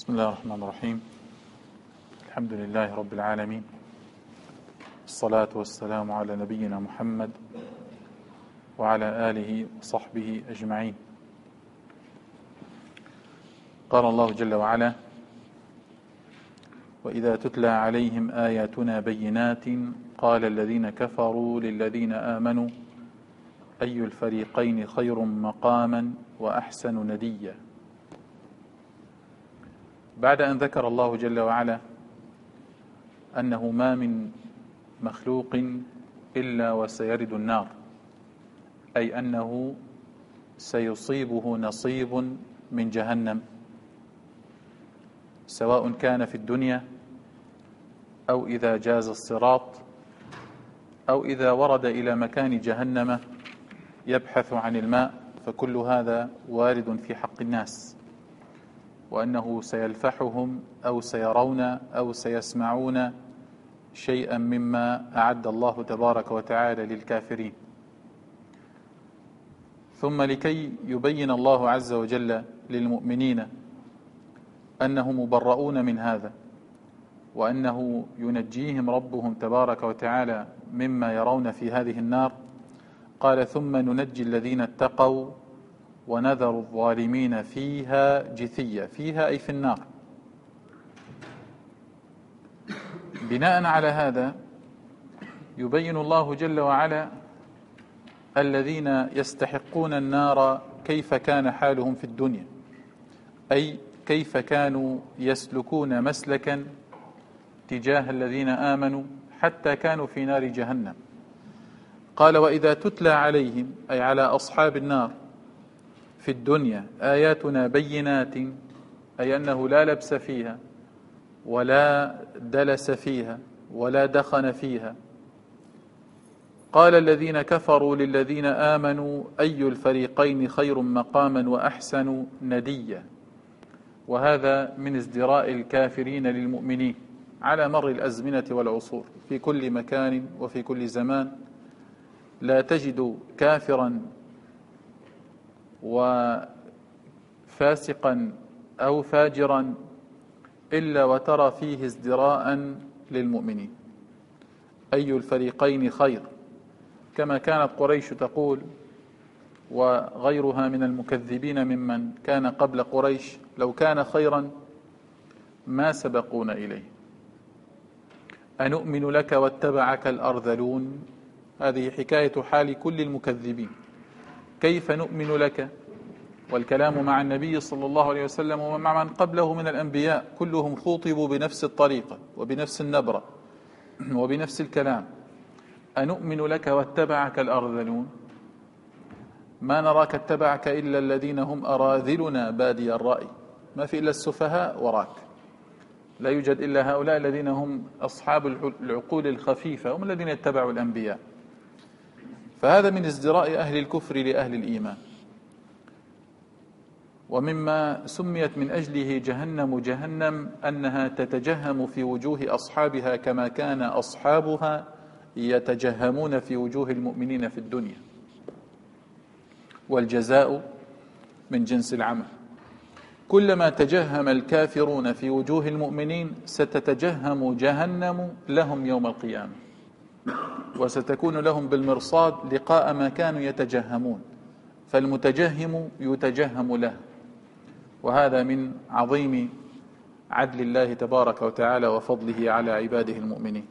بسم الله الرحمن الرحيم. الحمد لله رب العالمين، الصلاة والسلام على نبينا محمد وعلى آله وصحبه أجمعين. قال الله جل وعلا: وإذا تتلى عليهم آياتنا بينات قال الذين كفروا للذين آمنوا أي الفريقين خير مقاما وأحسن نديا. بعد أن ذكر الله جل وعلا أنه ما من مخلوق إلا وسيرد النار، أي أنه سيصيبه نصيب من جهنم، سواء كان في الدنيا أو إذا جاز الصراط أو إذا ورد إلى مكان جهنم يبحث عن الماء، فكل هذا وارد في حق الناس، وأنه سيلفحهم أو سيرون أو سيسمعون شيئا مما أعد الله تبارك وتعالى للكافرين. ثم لكي يبين الله عز وجل للمؤمنين أنهم مبرؤون من هذا، وأنه ينجيهم ربهم تبارك وتعالى مما يرون في هذه النار، قال: ثم ننجي الذين اتقوا ونذر الظالمين فيها جثيا. فيها أي في النار. بناء على هذا يبين الله جل وعلا الذين يستحقون النار كيف كان حالهم في الدنيا، أي كيف كانوا يسلكون مسلكا تجاه الذين آمنوا حتى كانوا في نار جهنم. قال: وإذا تتلى عليهم، أي على أصحاب النار في الدنيا، آياتنا بينات، أي أنه لا لبس فيها ولا دلس فيها ولا دخن فيها. قال الذين كفروا للذين آمنوا أي الفريقين خير مقاما وأحسن نديا. وهذا من ازدراء الكافرين للمؤمنين على مر الأزمنة والعصور، في كل مكان وفي كل زمان لا تجد كافرا وفاسقا أو فاجرا إلا وترى فيه ازدراء للمؤمنين. أي الفريقين خير، كما كانت قريش تقول وغيرها من المكذبين ممن كان قبل قريش: لو كان خيرا ما سبقونا إليه. أنؤمن لك واتبعك الأرذلون. هذه حكاية حال كل المكذبين. كيف نؤمن لك؟ والكلام مع النبي صلى الله عليه وسلم ومع من قبله من الأنبياء كلهم خوطبوا بنفس الطريقة وبنفس النبرة وبنفس الكلام. أنؤمن لك واتبعك الأرذلون، ما نراك اتبعك إلا الذين هم أراذلنا بادي الرأي، ما في إلا السفهاء وراك، لا يوجد إلا هؤلاء الذين هم أصحاب العقول الخفيفة، هم الذين اتبعوا الأنبياء. فهذا من ازدراء أهل الكفر لأهل الإيمان، ومما سميت من أجله جهنم جهنم أنها تتجهم في وجوه أصحابها كما كان أصحابها يتجهمون في وجوه المؤمنين في الدنيا، والجزاء من جنس العمل. كلما تجهم الكافرون في وجوه المؤمنين ستتجهم جهنم لهم يوم القيامة، وستكون لهم بالمرصاد لقاء ما كانوا يتجهمون، فالمتجهم يتجهم له. وهذا من عظيم عدل الله تبارك وتعالى وفضله على عباده المؤمنين.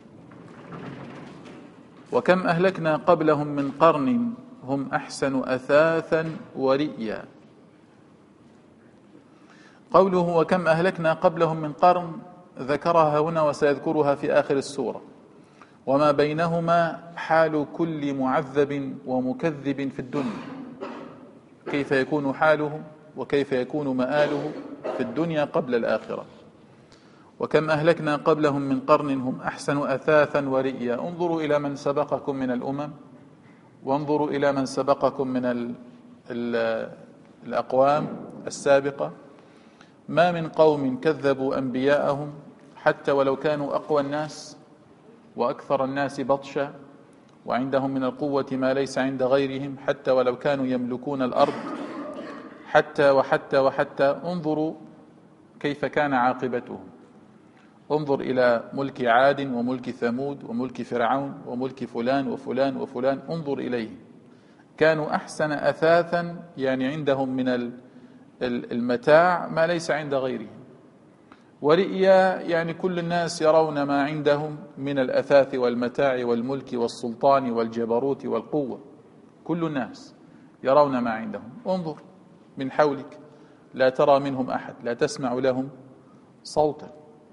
وكم أهلكنا قبلهم من قرن هم أحسن أثاثا ورئيا. قوله وكم أهلكنا قبلهم من قرن ذكرها هنا وسيذكرها في آخر السورة، وما بينهما حال كل معذب ومكذب في الدنيا، كيف يكون حاله وكيف يكون مآله في الدنيا قبل الآخرة. وكم أهلكنا قبلهم من قرن هم أحسن أثاثا ورئيا. انظروا إلى من سبقكم من الأمم، وانظروا إلى من سبقكم من الأقوام السابقة. ما من قوم كذبوا أنبياءهم حتى ولو كانوا أقوى الناس وأكثر الناس بطشا وعندهم من القوة ما ليس عند غيرهم، حتى ولو كانوا يملكون الأرض، حتى وحتى وحتى. انظروا كيف كان عاقبتهم. انظر إلى ملك عاد وملك ثمود وملك فرعون وملك فلان وفلان وفلان، انظر إليه، كانوا أحسن أثاثا، يعني عندهم من المتاع ما ليس عند غيرهم، ورئيا يعني كل الناس يرون ما عندهم من الأثاث والمتاع والملك والسلطان والجبروت والقوة، كل الناس يرون ما عندهم. انظر من حولك لا ترى منهم أحد، لا تسمع لهم صوتا.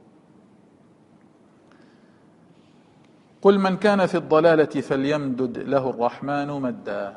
قل من كان في الضلالة فليمدد له الرحمن مدا.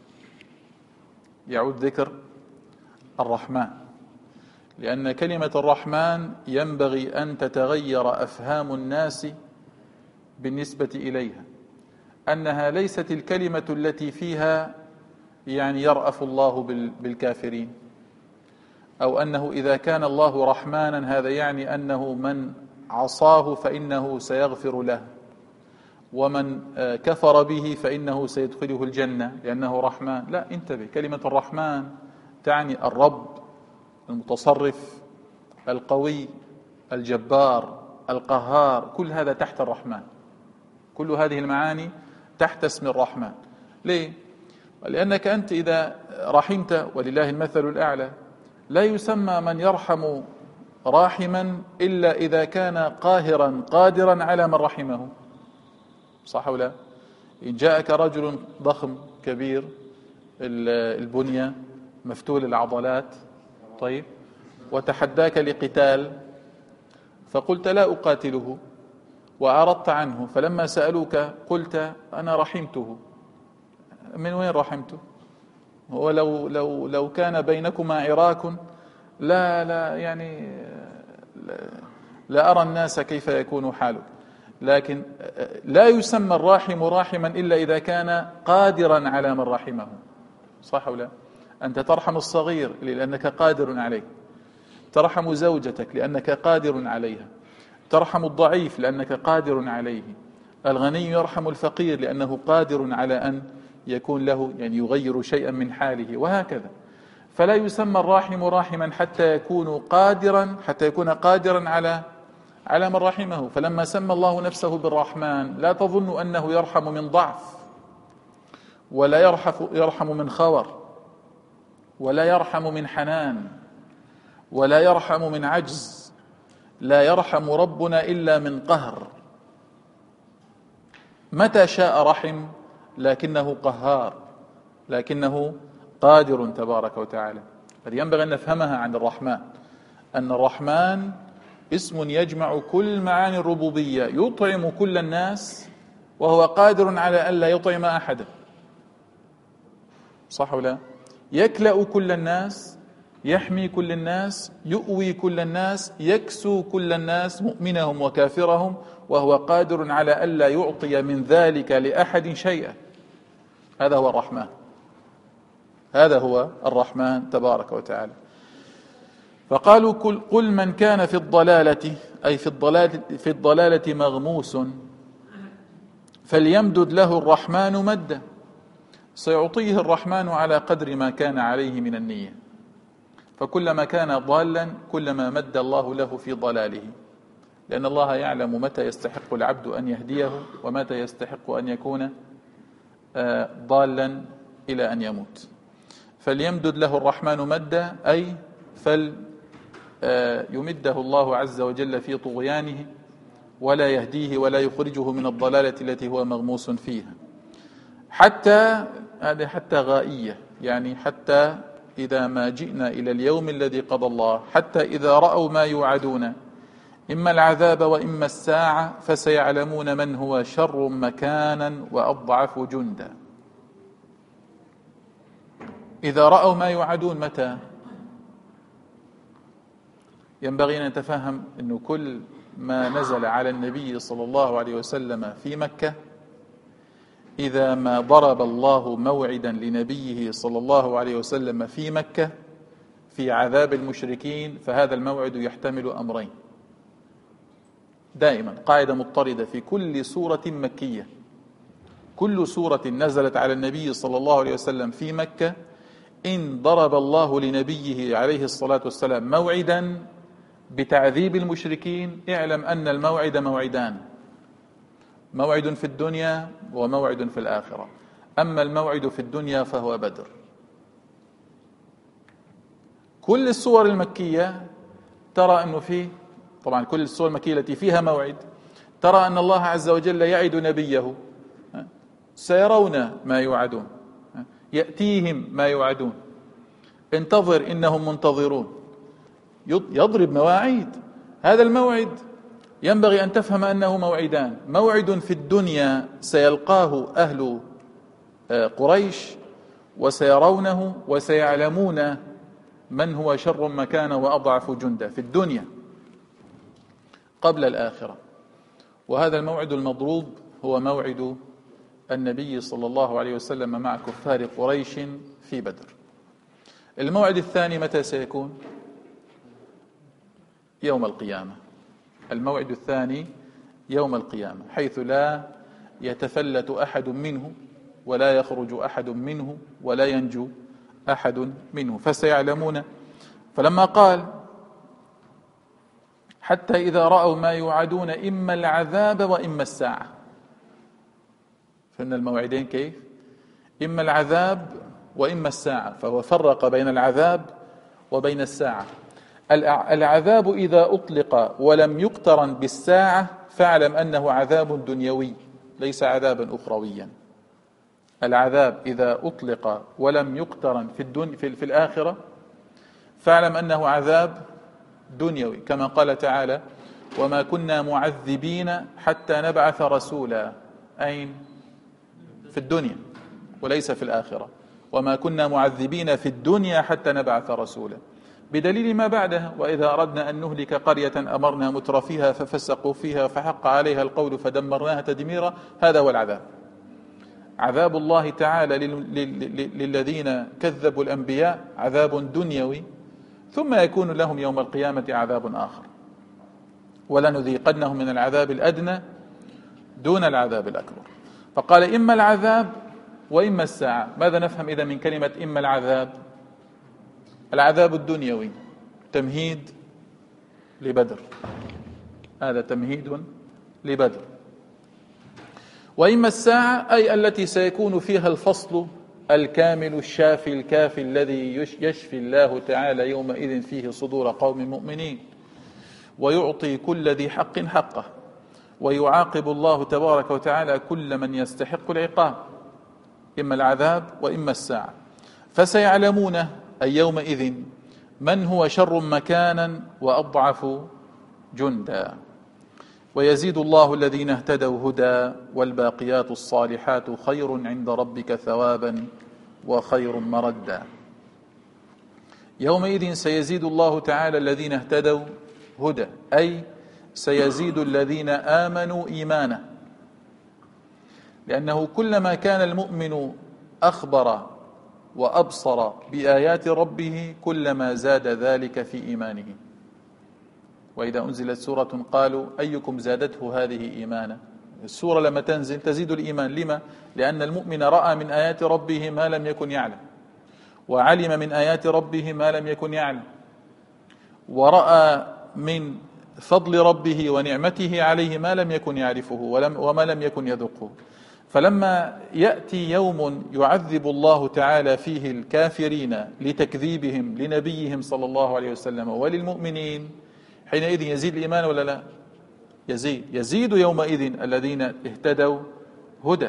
يعود ذكر الرحمن، لأن كلمة الرحمن ينبغي أن تتغير أفهام الناس بالنسبة إليها، أنها ليست الكلمة التي فيها يعني يرأف الله بالكافرين، أو أنه إذا كان الله رحمانا هذا يعني أنه من عصاه فإنه سيغفر له، ومن كفر به فإنه سيدخله الجنة لأنه رحمن. لا، انتبه، كلمة الرحمن تعني الرب المتصرف القوي الجبار القهار، كل هذا تحت الرحمن، كل هذه المعاني تحت اسم الرحمن. ليه؟ لأنك أنت إذا رحمت، ولله المثل الأعلى، لا يسمى من يرحم راحما إلا إذا كان قاهرا قادرا على من رحمه، صح ولا؟ إن جاءك رجل ضخم كبير البنية مفتول العضلات، طيب، وتحداك لقتال، فقلت لا أقاتله وأعرضت عنه، فلما سألوك قلت أنا رحمته، من وين رحمته؟ هو لو كان بينكما عراك لا يعني لا أرى الناس كيف يكون حالك. لكن لا يسمى الراحم راحما إلا إذا كان قادرا على من رحمه، صح ولا؟ أنت ترحم الصغير لأنك قادر عليه، ترحم زوجتك لأنك قادر عليها، ترحم الضعيف لأنك قادر عليه، الغني يرحم الفقير لأنه قادر على أن يكون له يعني يغير شيئا من حاله، وهكذا. فلا يسمى الراحم راحما حتى يكون قادرا على من رحمه. فلما سمى الله نفسه بالرحمن لا تظن أنه يرحم من ضعف، ولا يرحم من خور، ولا يرحم من حنان، ولا يرحم من عجز. لا يرحم ربنا إلا من قهر، متى شاء رحم، لكنه قهار، لكنه قادر تبارك وتعالى. فينبغي أن نفهمها عن الرحمن، أن الرحمن اسم يجمع كل معاني الربوبية، يطعم كل الناس وهو قادر على أن لا يطعم أحدا، صح ولا؟ يكلأ كل الناس، يحمي كل الناس، يؤوي كل الناس، يكسو كل الناس مؤمنهم وكافرهم، وهو قادر على ألا يعطي من ذلك لأحد شيئا. هذا هو الرحمن، هذا هو الرحمن تبارك وتعالى. فقالوا قل من كان في الضلالة، أي في الضلالة مغموس، فليمدد له الرحمن مدا، سيعطيه الرحمن على قدر ما كان عليه من النية. فكلما كان ضالا كلما مد الله له في ضلاله، لأن الله يعلم متى يستحق العبد أن يهديه ومتى يستحق أن يكون ضالا إلى أن يموت. فليمدد له الرحمن مدا، أي يمده الله عز وجل في طغيانه، ولا يهديه ولا يخرجه من الضلالة التي هو مغموس فيها، حتى هذه حتى غائية، يعني حتى إذا ما جئنا إلى اليوم الذي قضى الله، حتى إذا رأوا ما يوعدون إما العذاب وإما الساعة فسيعلمون من هو شر مكانا وأضعف جندا. إذا رأوا ما يوعدون متى؟ ينبغي أن نتفهم أنه كل ما نزل على النبي صلى الله عليه وسلم في مكة، إذا ما ضرب الله موعدا لنبيه صلى الله عليه وسلم في مكة في عذاب المشركين، فهذا الموعد يحتمل أمرين دائما، قاعدة مضطردة في كل سورة مكية. كل سورة نزلت على النبي صلى الله عليه وسلم في مكة، إن ضرب الله لنبيه عليه الصلاة والسلام موعدا بتعذيب المشركين، اعلم أن الموعد موعدان: موعد في الدنيا وموعد في الآخرة. أما الموعد في الدنيا فهو بدر. كل السور المكية ترى أنه فيه، طبعا كل السور المكية التي فيها موعد، ترى أن الله عز وجل يعد نبيه: سيرون ما يوعدون، يأتيهم ما يوعدون، انتظر إنهم منتظرون. يضرب مواعيد. هذا الموعد ينبغي أن تفهم أنه موعدان: موعد في الدنيا سيلقاه أهل قريش وسيرونه وسيعلمون من هو شر مكانا وأضعف جندا في الدنيا قبل الآخرة. وهذا الموعد المضروب هو موعد النبي صلى الله عليه وسلم مع كفار قريش في بدر. الموعد الثاني متى سيكون؟ يوم القيامة. الموعد الثاني يوم القيامة، حيث لا يتفلت أحد منه ولا يخرج أحد منه ولا ينجو أحد منه، فسيعلمون. فلما قال: حتى إذا رأوا ما يوعدون إما العذاب وإما الساعة. فإن الموعدين كيف؟ إما العذاب وإما الساعة، فهو فرق بين العذاب وبين الساعة. العذاب إذا أطلق ولم يقترن بالساعة فاعلم أنه عذاب دنيوي ليس عذابا أخرويا. العذاب إذا أطلق ولم يقترن في الآخرة فاعلم أنه عذاب دنيوي، كما قال تعالى: وما كنا معذبين حتى نبعث رسولا. أين؟ في الدنيا وليس في الآخرة. وما كنا معذبين في الدنيا حتى نبعث رسولا، بدليل ما بعدها: وإذا أردنا أن نهلك قرية أمرنا مترفيها ففسقوا فيها فحق عليها القول فدمرناها تدميرا. هذا هو العذاب. عذاب الله تعالى للذين كذبوا الأنبياء عذاب دنيوي، ثم يكون لهم يوم القيامة عذاب آخر: ولنذيقنهم من العذاب الأدنى دون العذاب الأكبر. فقال: إما العذاب وإما الساعة. ماذا نفهم إذا من كلمة إما العذاب؟ العذاب الدنيوي تمهيد لبدر، هذا تمهيد لبدر. وإما الساعة أي التي سيكون فيها الفصل الكامل الشافي الكافي الذي يشفي الله تعالى يومئذ فيه صدور قوم مؤمنين، ويعطي كل ذي حق حقه، ويعاقب الله تبارك وتعالى كل من يستحق العقاب. إما العذاب وإما الساعة. فسيعلمون أي يومئذ من هو شر مكانا وأضعف جندا. ويزيد الله الذين اهتدوا هدى والباقيات الصالحات خير عند ربك ثوابا وخير مردا. يومئذ سيزيد الله تعالى الذين اهتدوا هدى، أي سيزيد الذين آمنوا إيمانا، لأنه كلما كان المؤمن أخبر وأبصر بآيات ربه كلما زاد ذلك في إيمانه. وإذا أنزلت سورة قالوا أيكم زادته هذه إيمانا. السورة لما تنزل تزيد الإيمان. لما؟ لأن المؤمن رأى من آيات ربه ما لم يكن يعلم، وعلم من آيات ربه ما لم يكن يعلم، ورأى من فضل ربه ونعمته عليه ما لم يكن يعرفه وما لم يكن يذقه. فلما يأتي يوم يعذب الله تعالى فيه الكافرين لتكذيبهم لنبيهم صلى الله عليه وسلم وللمؤمنين، حينئذ يزيد الإيمان ولا لا؟ يزيد يومئذ الذين اهتدوا هدى.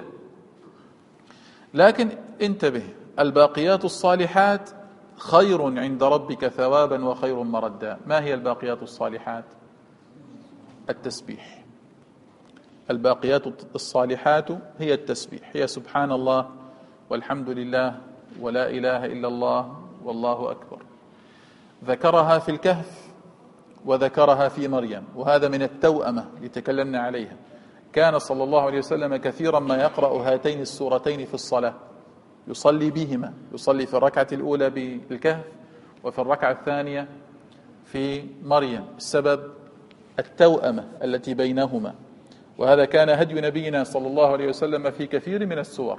لكن انتبه، الباقيات الصالحات خير عند ربك ثوابا وخير مردا. ما هي الباقيات الصالحات؟ التسبيح. الباقيات الصالحات هي التسبيح، هي سبحان الله والحمد لله ولا إله إلا الله والله أكبر. ذكرها في الكهف وذكرها في مريم، وهذا من التوأمة اللي تكلمنا عليها. كان صلى الله عليه وسلم كثيرا ما يقرأ هاتين السورتين في الصلاة، يصلي بهما، يصلي في الركعة الأولى بالكهف وفي الركعة الثانية في مريم، السبب التوأمة التي بينهما. وهذا كان هدي نبينا صلى الله عليه وسلم في كثير من السور.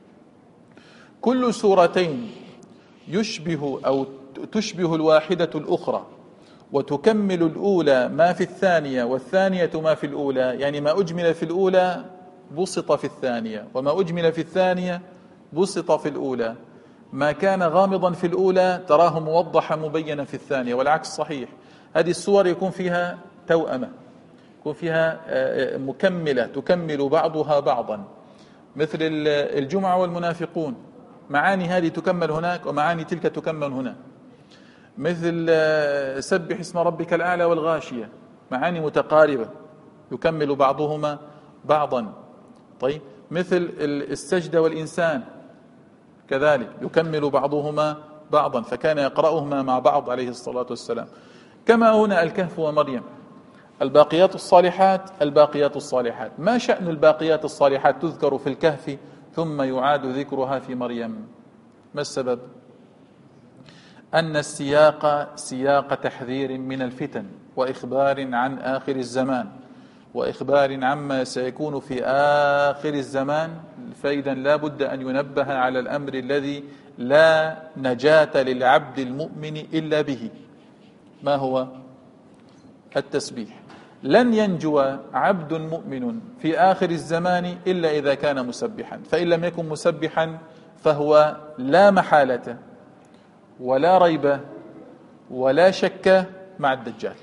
كل سورتين يشبه أو تشبه الواحدة الأخرى، وتكمل الأولى ما في الثانية والثانية ما في الأولى، يعني ما أجمل في الأولى بسط في الثانية، وما أجمل في الثانية بسط في الأولى، ما كان غامضا في الأولى تراه موضحا مبينا في الثانية، والعكس صحيح. هذه السور يكون فيها توأمة، يكون فيها مكملة تكمل بعضها بعضا، مثل الجمعة والمنافقون، معاني هذه تكمل هناك ومعاني تلك تكمل هنا. مثل سبح اسم ربك الأعلى والغاشية، معاني متقاربة يكمل بعضهما بعضا. طيب، مثل السجدة والإنسان كذلك يكمل بعضهما بعضا، فكان يقرأهما مع بعض عليه الصلاة والسلام. كما هنا الكهف ومريم، الباقيات الصالحات. الباقيات الصالحات، ما شأن الباقيات الصالحات تذكر في الكهف ثم يعاد ذكرها في مريم؟ ما السبب؟ أن السياق سياق تحذير من الفتن، وإخبار عن آخر الزمان، وإخبار عما سيكون في آخر الزمان، فإذا لا بد أن ينبه على الأمر الذي لا نجاة للعبد المؤمن إلا به. ما هو؟ التسبيح. لن ينجو عبد مؤمن في آخر الزمان إلا إذا كان مسبحا، فإن لم يكن مسبحا فهو لا محالة ولا ريب ولا شك مع الدجال،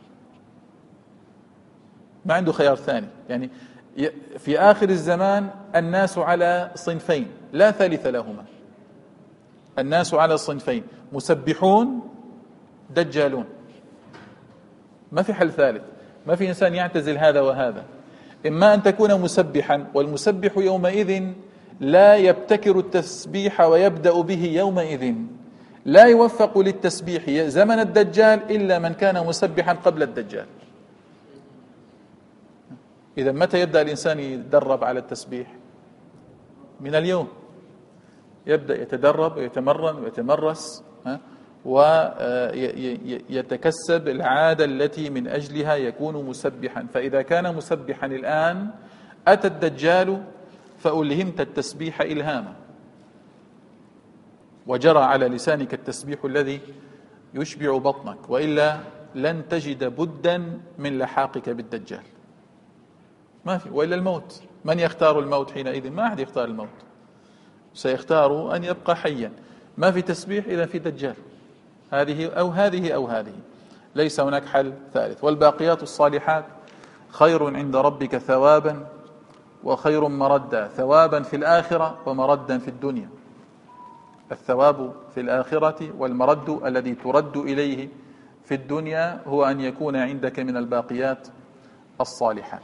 ما عنده خيار ثاني. يعني في آخر الزمان الناس على صنفين لا ثالث لهما، الناس على صنفين: مسبحون، دجالون، ما في حل ثالث، ما في إنسان يعتزل هذا وهذا. إما أن تكون مسبحا، والمسبح يومئذ لا يبتكر التسبيح ويبدأ به يومئذ، لا يوفق للتسبيح زمن الدجال إلا من كان مسبحا قبل الدجال. إذا متى يبدأ الإنسان يتدرب على التسبيح؟ من اليوم يبدأ يتدرب ويتمرن ويتمرس ويتكسب العادة التي من أجلها يكون مسبحا. فإذا كان مسبحا الآن، أتى الدجال فألهمت التسبيح إلهاما، وجرى على لسانك التسبيح الذي يشبع بطنك، وإلا لن تجد بدا من لحاقك بالدجال، ما في، وإلا الموت. من يختار الموت حينئذ؟ ما أحد يختار الموت، سيختار أن يبقى حيا. ما في تسبيح إذا في دجال، هذه أو هذه أو هذه، ليس هناك حل ثالث. والباقيات الصالحات خير عند ربك ثوابا وخير مردا، ثوابا في الآخرة ومردا في الدنيا. الثواب في الآخرة والمرد الذي ترد إليه في الدنيا هو أن يكون عندك من الباقيات الصالحات.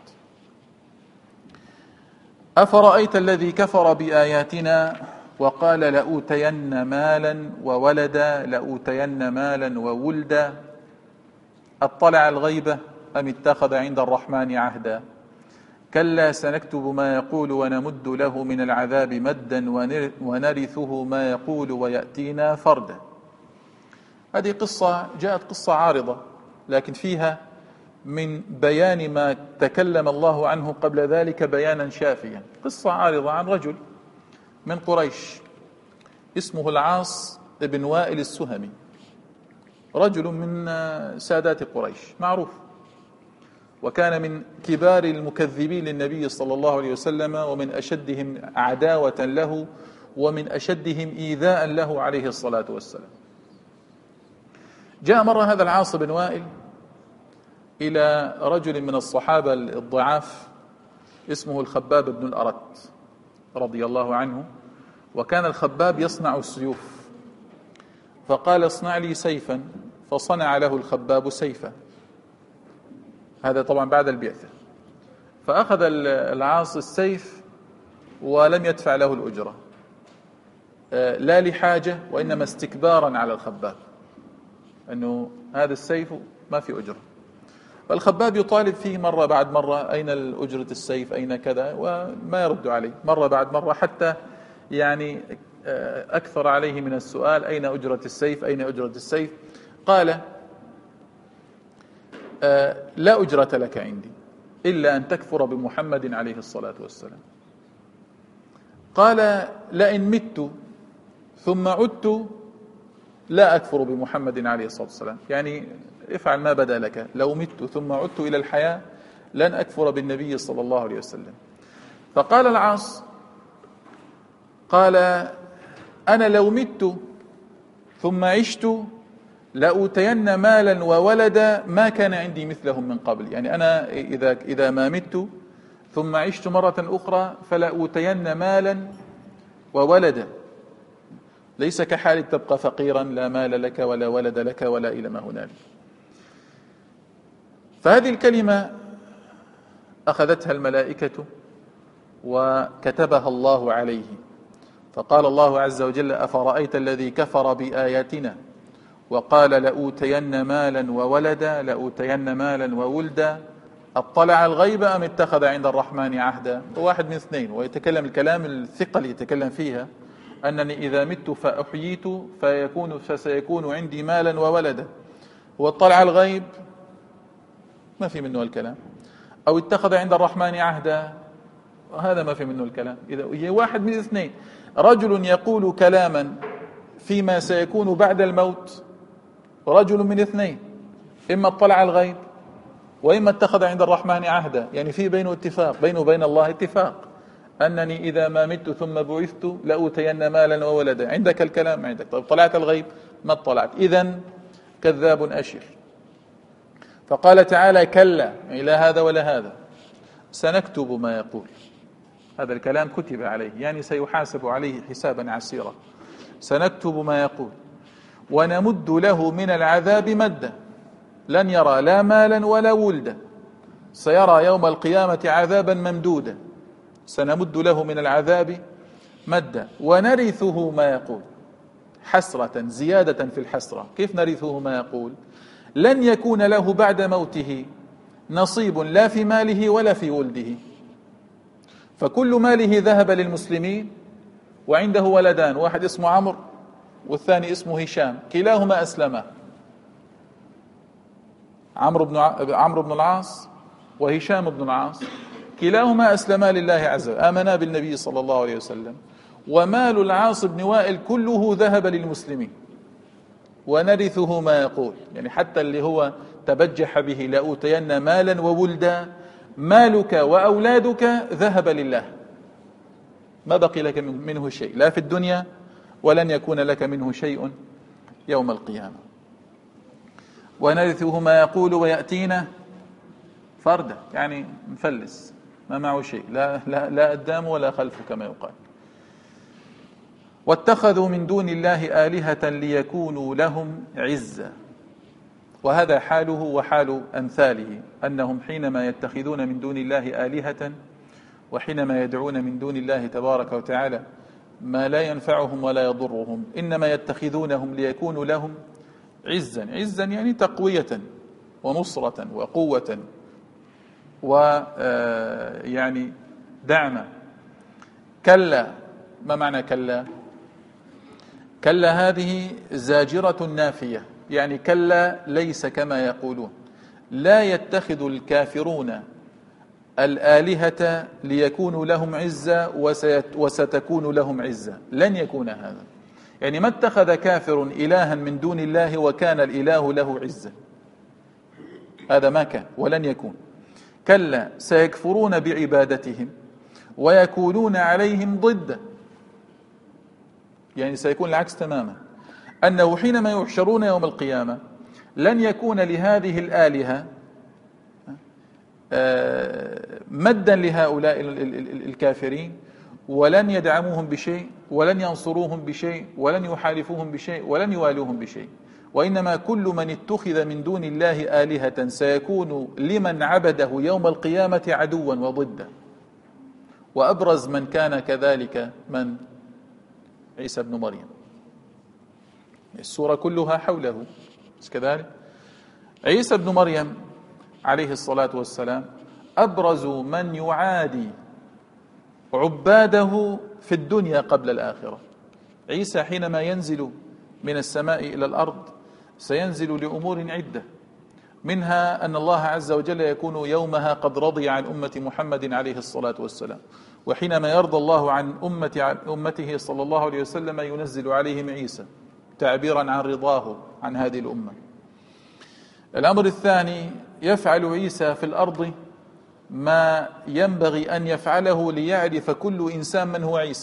أفرأيت الذي كفر بآياتنا وقال لأوتين مالا وولدا، لأوتين مالا وولدا، أطلع الغيب أم اتخذ عند الرحمن عهدا؟ كلا سنكتب ما يقول ونمد له من العذاب مدا ونرثه ما يقول ويأتينا فردا. هذه قصة جاءت قصة عارضة، لكن فيها من بيان ما تكلم الله عنه قبل ذلك بيانا شافيا. قصة عارضة عن رجل من قريش اسمه العاص بن وائل السهمي، رجل من سادات قريش معروف، وكان من كبار المكذبين للنبي صلى الله عليه وسلم، ومن أشدهم عداوة له، ومن أشدهم إيذاء له عليه الصلاة والسلام. جاء مرة هذا العاص بن وائل إلى رجل من الصحابة الضعاف اسمه الخباب بن الأرت رضي الله عنه، وكان الخباب يصنع السيوف، فقال اصنع لي سيفا، فصنع له الخباب سيفا. هذا طبعا بعد البعثة. فأخذ العاص السيف ولم يدفع له الأجرة، لا لحاجة وإنما استكبارا على الخباب، أنه هذا السيف ما في أجرة. فالخباب يطالب فيه مرة بعد مرة: أين الأجرة السيف، أين كذا، وما يرد عليه. مرة بعد مرة حتى يعني أكثر عليه من السؤال: أين أجرة السيف، أين أجرة السيف؟ قال: لا أجرة لك عندي إلا أن تكفر بمحمد عليه الصلاة والسلام. قال: لئن مت ثم عدت لا أكفر بمحمد عليه الصلاة والسلام. يعني افعل ما بدا لك، لو مت ثم عدت إلى الحياة لن أكفر بالنبي صلى الله عليه وسلم. فقال العاص قال أنا لو مت ثم عشت لأوتين مالا وولدا ما كان عندي مثلهم من قبل. يعني أنا إذا ما مت ثم عشت مرة أخرى فلأوتين مالا وولدا، ليس كحالك تبقى فقيرا لا مال لك ولا ولد لك ولا إلى ما هنالك. فهذه الكلمة أخذتها الملائكة وكتبها الله عليه، فقال الله عز وجل أفرأيت الذي كفر بآياتنا وقال لأوتين مالا وولدا، لأوتين مالا وولدا، اطلع الغيب أم اتخذ عند الرحمن عهدا. واحد من اثنين، ويتكلم الكلام الثقل يتكلم فيها أنني إذا مت فأحييت فسيكون عندي مالا وولدا. هو اطلع الغيب ما في منه الكلام، أو اتخذ عند الرحمن عهدا هذا ما في منه الكلام. إذا واحد من اثنين، رجل يقول كلاما فيما سيكون بعد الموت، رجل من اثنين، إما اطلع الغيب وإما اتخذ عند الرحمن عهدا. يعني في بينه اتفاق، بينه وبين الله اتفاق أنني إذا ما مت ثم بعثت لأوتين مالا وولدا. عندك الكلام عندك، طيب طلعت الغيب ما اطلعت، إذن كذاب أشر. فقال تعالى كلا، يعني لا هذا ولا هذا، سنكتب ما يقول. هذا الكلام كتب عليه، يعني سيحاسب عليه حسابا عسيرا. سنكتب ما يقول ونمد له من العذاب مدا، لن يرى لا مالا ولا ولدا، سيرى يوم القيامة عذابا ممدودا. سنمد له من العذاب مدا ونرثه ما يقول، حسرة زيادة في الحسرة. كيف نرثه ما يقول؟ لن يكون له بعد موته نصيب لا في ماله ولا في ولده، فكل ماله ذهب للمسلمين وعنده ولدان، واحد اسمه عمرو والثاني اسمه هشام، كلاهما أسلما، عمرو بن العاص وهشام بن العاص، كلاهما أسلما لله عز وجل، آمنا بالنبي صلى الله عليه وسلم. ومال العاص بن وائل كله ذهب للمسلمين. ونرثه ما يقول، يعني حتى اللي هو تبجح به لأوتين مالا وولدا، مالك وأولادك ذهب لله، ما بقي لك منه شيء لا في الدنيا ولن يكون لك منه شيء يوم القيامة. ونرثه ما يقول ويأتينا فردا، يعني مفلس ما معه شيء، لا قدام ولا خلف كما يقال. واتخذوا من دون الله آلهة ليكونوا لهم عزا. وهذا حاله وحال أمثاله، أنهم حينما يتخذون من دون الله آلهة وحينما يدعون من دون الله تبارك وتعالى ما لا ينفعهم ولا يضرهم، إنما يتخذونهم ليكونوا لهم عزا. عزا يعني تقوية ونصرة وقوة ويعني دعما. كلا، ما معنى كلا؟ كلا هذه زاجرة نافية، يعني كلا ليس كما يقولون. لا يتخذ الكافرون الآلهة ليكونوا لهم عزة وستكون لهم عزة، لن يكون هذا. يعني ما اتخذ كافر إلها من دون الله وكان الإله له عزة، هذا ما كان ولن يكون. كلا سيكفرون بعبادتهم ويكونون عليهم ضدا، يعني سيكون العكس تماما، أنه حينما يحشرون يوم القيامة لن يكون لهذه الآلهة مدا لهؤلاء الكافرين، ولن يدعموهم بشيء ولن ينصروهم بشيء ولن يحالفوهم بشيء ولن يوالوهم بشيء. وإنما كل من اتخذ من دون الله آلهة سيكون لمن عبده يوم القيامة عدوا وضدا. وأبرز من كان كذلك من عيسى بن مريم، السورة كلها حوله، بس كذلك عيسى بن مريم عليه الصلاة والسلام أبرز من يعادي عباده في الدنيا قبل الآخرة. عيسى حينما ينزل من السماء إلى الأرض سينزل لأمور عدة، منها أن الله عز وجل يكون يومها قد رضي عن أمة محمد عليه الصلاة والسلام، وحينما يرضى الله عن أمته صلى الله عليه وسلم ينزل عليهم عيسى تعبيرا عن رضاه عن هذه الأمة. الأمر الثاني، يفعل عيسى في الأرض ما ينبغي أن يفعله ليعرف كل إنسان من هو عيسى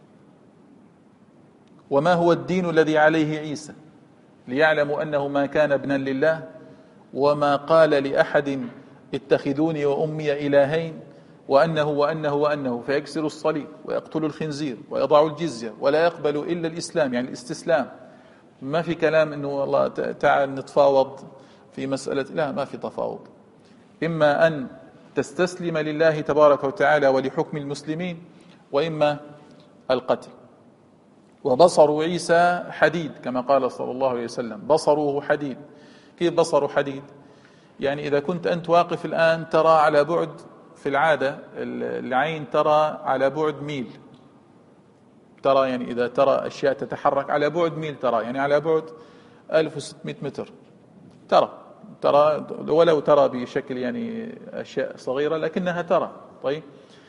وما هو الدين الذي عليه عيسى، ليعلموا أنه ما كان ابنا لله وما قال لأحد اتخذوني وأمي إلهين وأنه وأنه وأنه، فيكسر الصليب ويقتل الخنزير ويضع الجزية ولا يقبل إلا الإسلام، يعني الاستسلام. ما في كلام إنه والله تعال نتفاوض في مسألة، لا، ما في تفاوض. إما أن تستسلم لله تبارك وتعالى ولحكم المسلمين، وإما القتل. وبصر عيسى حديد كما قال صلى الله عليه وسلم، بصره حديد. كيف بصره حديد؟ يعني إذا كنت أنت واقف الآن ترى على بعد، في العادة العين ترى على بعد ميل، ترى يعني إذا ترى أشياء تتحرك على بعد ميل، ترى يعني على بعد 1600 متر، ترى ولو ترى بشكل يعني أشياء صغيرة لكنها ترى. طيب،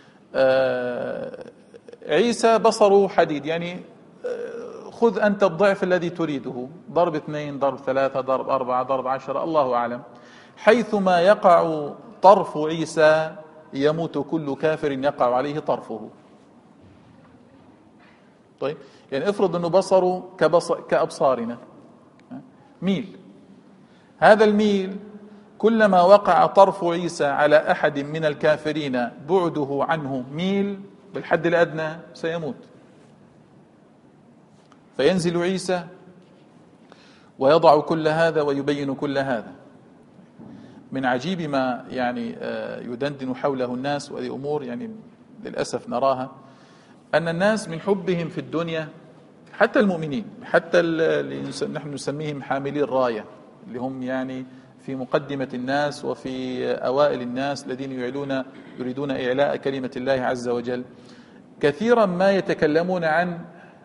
عيسى بصره حديد، يعني خذ أنت الضعف الذي تريده، ضرب 2، ضرب 3، ضرب 4، ضرب 10، الله أعلم. حيثما يقع طرف عيسى يموت كل كافر يقع عليه طرفه. طيب، يعني افرض أنه بصره كأبصارنا ميل، هذا الميل كلما وقع طرف عيسى على أحد من الكافرين بعده عنه ميل بالحد الأدنى سيموت. فينزل عيسى ويضع كل هذا ويبين كل هذا. من عجيب ما يعني يدندن حوله الناس، وهذه أمور يعني للأسف نراها، أن الناس من حبهم في الدنيا، حتى المؤمنين، حتى اللي نحن نسميهم حاملي الراية، اللي هم يعني في مقدمة الناس وفي أوائل الناس الذين يريدون إعلاء كلمة الله عز وجل، كثيرا ما يتكلمون عن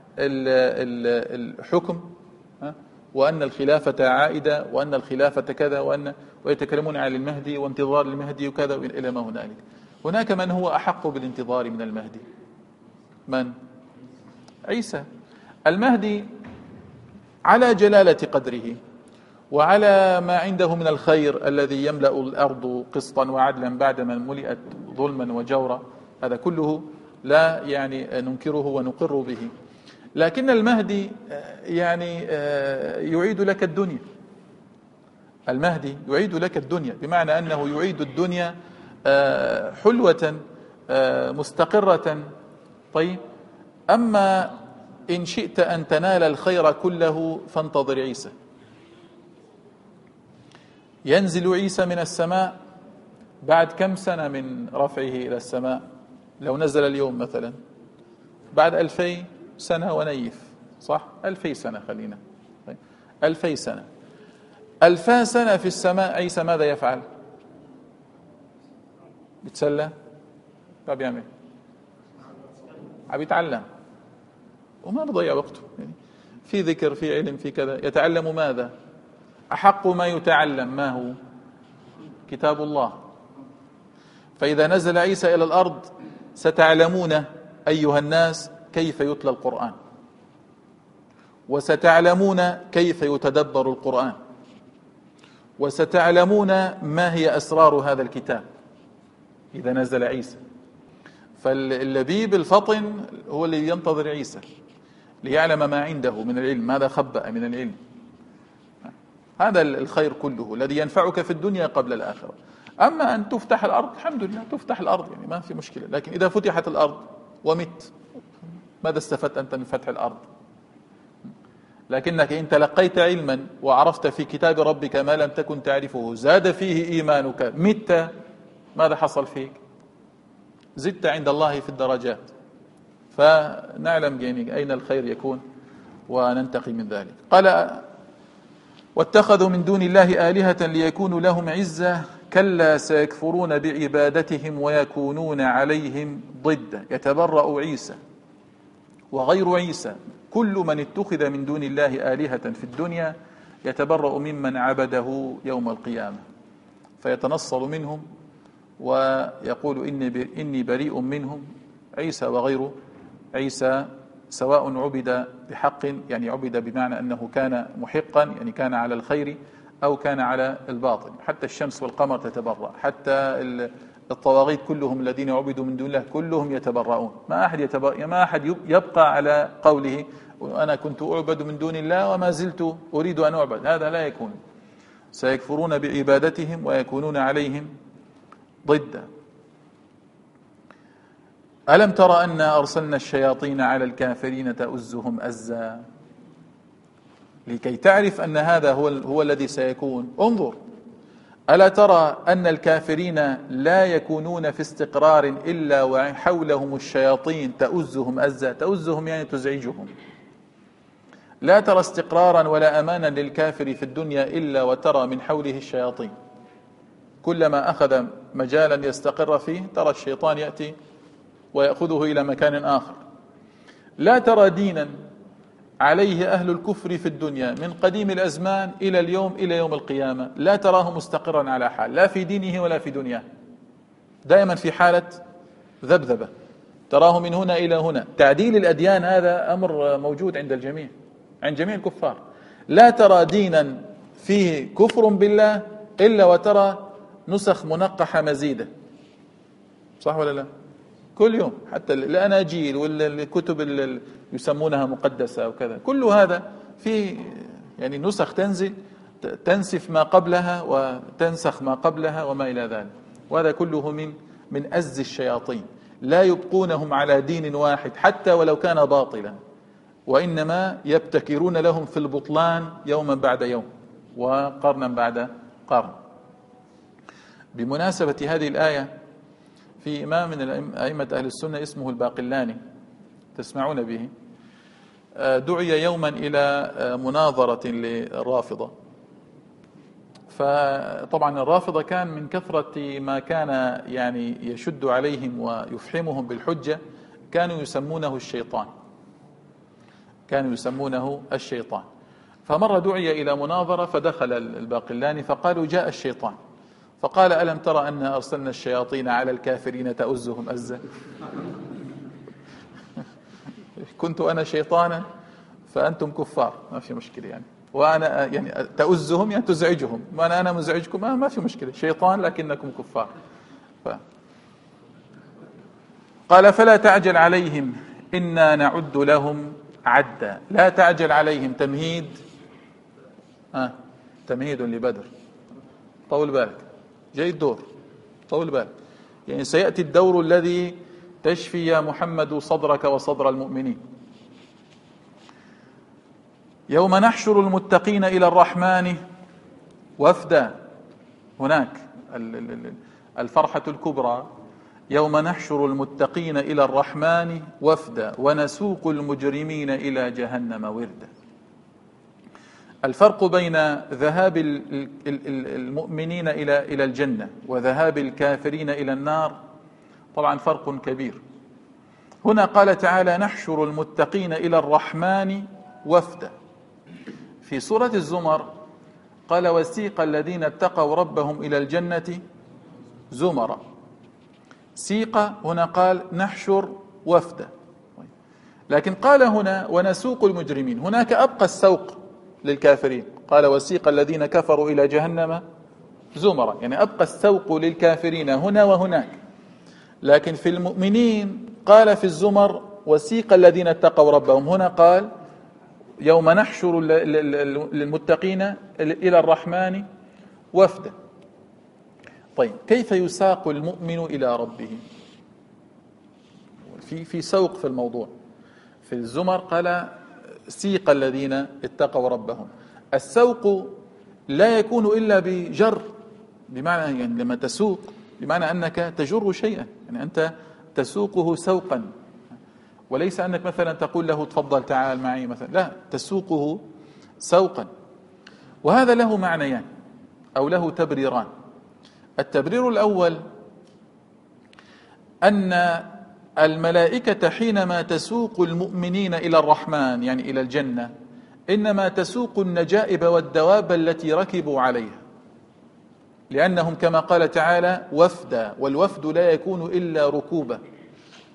الحكم، وأن الخلافة عائدة، وأن الخلافة كذا، ويتكلمون عن المهدي وانتظار المهدي وكذا إلى ما هنالك. هناك من هو أحق بالانتظار من المهدي، من؟ عيسى. المهدي على جلالة قدره وعلى ما عنده من الخير الذي يملأ الأرض قسطا وعدلا بعدما ملئت ظلما وجورا، هذا كله لا يعني ننكره ونقر به. لكن المهدي يعني يعيد لك الدنيا، المهدي يعيد لك الدنيا، بمعنى أنه يعيد الدنيا حلوة مستقرة. طيب، أما إن شئت أن تنال الخير كله فانتظر عيسى. ينزل عيسى من السماء بعد كم سنة من رفعه إلى السماء؟ لو نزل اليوم مثلا بعد 2000 سنة ونيف، صح؟ 2000 سنة خلينا، طيب 2000 سنة، 2000 سنة في السماء، عيسى ماذا يفعل؟ بيتسلى؟ طب يعمل، عم يتعلم وما بضيع وقته، يعني في ذكر، في علم، في كذا. يتعلم ماذا؟ أحق ما يتعلم ما هو؟ كتاب الله. فإذا نزل عيسى إلى الأرض ستعلمون أيها الناس كيف يتلى القرآن، وستعلمون كيف يتدبر القرآن، وستعلمون ما هي أسرار هذا الكتاب إذا نزل عيسى. فاللبيب الفطن هو الذي ينتظر عيسى ليعلم ما عنده من العلم، ماذا خبأ من العلم. هذا الخير كله الذي ينفعك في الدنيا قبل الآخرة. أما أن تفتح الأرض، الحمد لله تفتح الأرض، يعني ما في مشكلة، لكن إذا فتحت الأرض ومت ماذا استفدت أنت من فتح الأرض؟ لكنك إن تلقيت علما وعرفت في كتاب ربك ما لم تكن تعرفه، زاد فيه إيمانك، مت، ماذا حصل فيك؟ زدت عند الله في الدرجات. فنعلم يعني أين الخير يكون وننتقي من ذلك. قال: واتخذوا من دون الله آلهة ليكونوا لهم عزة، كلا سيكفرون بعبادتهم ويكونون عليهم ضد. يتبرأ عيسى وغير عيسى، كل من اتخذ من دون الله آلهة في الدنيا يتبرأ ممن عبده يوم القيامة، فيتنصل منهم ويقول إني بريء منهم. عيسى وغير عيسى سواء عبد بحق، يعني عبد بمعنى أنه كان محقا، يعني كان على الخير، أو كان على الباطل. حتى الشمس والقمر تتبرأ، حتى الطواغيت كلهم الذين عبدوا من دون الله كلهم يتبرؤون. ما أحد يبقى على قوله أنا كنت أعبد من دون الله وما زلت أريد أن أعبد، هذا لا يكون. سيكفرون بعبادتهم ويكونون عليهم ضدا. ألم تر أنا أرسلنا الشياطين على الكافرين تؤزهم أزا، لكي تعرف أن هذا هو الذي سيكون. انظر، ألا ترى أن الكافرين لا يكونون في استقرار إلا وحولهم الشياطين تؤزهم أزا. تؤزهم يعني تزعجهم. لا ترى استقرارا ولا أمانا للكافر في الدنيا إلا وترى من حوله الشياطين. كلما أخذ مجالا يستقر فيه ترى الشيطان يأتي ويأخذه إلى مكان آخر. لا ترى دينا عليه أهل الكفر في الدنيا من قديم الأزمان إلى اليوم، إلى يوم القيامة، لا تراه مستقرا على حال، لا في دينه ولا في دنياه، دائما في حالة ذبذبة، تراه من هنا إلى هنا. تعديل الأديان هذا أمر موجود عند الجميع، عند جميع الكفار. لا ترى دينا فيه كفر بالله إلا وترى نسخ منقحة مزيدة، صح ولا لا؟ كل يوم، حتى الأناجيل والكتب اللي يسمونها مقدسة وكذا، كل هذا في يعني نسخ تنزل تنسف ما قبلها وتنسخ ما قبلها وما إلى ذلك. وهذا كله من أز الشياطين. لا يبقونهم على دين واحد حتى ولو كان باطلا، وإنما يبتكرون لهم في البطلان يوما بعد يوم وقرنا بعد قرن. بمناسبة هذه الآية، في إمام من أئمة أهل السنة اسمه الباقلاني، تسمعون به، دعي يوما إلى مناظرة للرافضة. فطبعا الرافضة كان من كثرة ما كان يعني يشد عليهم ويفحمهم بالحجة كانوا يسمونه الشيطان. فمر دعي إلى مناظرة فدخل الباقلاني فقالوا جاء الشيطان، فقال ألم ترى أن أرسلنا الشياطين على الكافرين تؤزهم أزا. كنت أنا شيطانا فأنتم كفار، ما في مشكلة يعني، وأنا يعني تؤزهم يعني تزعجهم، وأنا مزعجكم، ما في مشكلة، شيطان لكنكم كفار. قال فلا تعجل عليهم إنا نعد لهم عدا. لا تعجل عليهم، تمهيد لبدر. طول بالك، جاي الدور، طول بالك، يعني سيأتي الدور الذي تشفي يا محمد صدرك وصدر المؤمنين. يوم نحشر المتقين إلى الرحمن وفدا. هناك الفرحة الكبرى، يوم نحشر المتقين إلى الرحمن وفدا ونسوق المجرمين إلى جهنم وردا. الفرق بين ذهاب المؤمنين إلى الجنة وذهاب الكافرين إلى النار طبعا فرق كبير. هنا قال تعالى نحشر المتقين إلى الرحمن وفدا. في سورة الزمر قال وسيق الذين اتقوا ربهم إلى الجنة زمرا. سيق، هنا قال نحشر وفدا. لكن قال هنا ونسوق المجرمين، هناك أبقى السوق للكافرين، قال وسيق الذين كفروا إلى جهنم زمرا، يعني أبقى السوق للكافرين هنا وهناك. لكن في المؤمنين قال في الزمر وسيق الذين اتقوا ربهم، هنا قال يوم نحشر للمتقين إلى الرحمن وفدا. طيب كيف يساق المؤمن إلى ربه؟ في سوق في الموضوع. في الزمر قال سيق الذين اتقوا ربهم. السوق لا يكون إلا بجر، بمعنى يعني لما تسوق بمعنى أنك تجر شيئا، يعني أنت تسوقه سوقا، وليس أنك مثلا تقول له تفضل تعال معي مثلا، لا، تسوقه سوقا. وهذا له معنيان أو له تبريران. التبرير الأول أن الملائكة حينما تسوق المؤمنين إلى الرحمن يعني إلى الجنة إنما تسوق النجائب والدواب التي ركبوا عليها، لأنهم كما قال تعالى وفدا، والوفد لا يكون إلا ركوبا.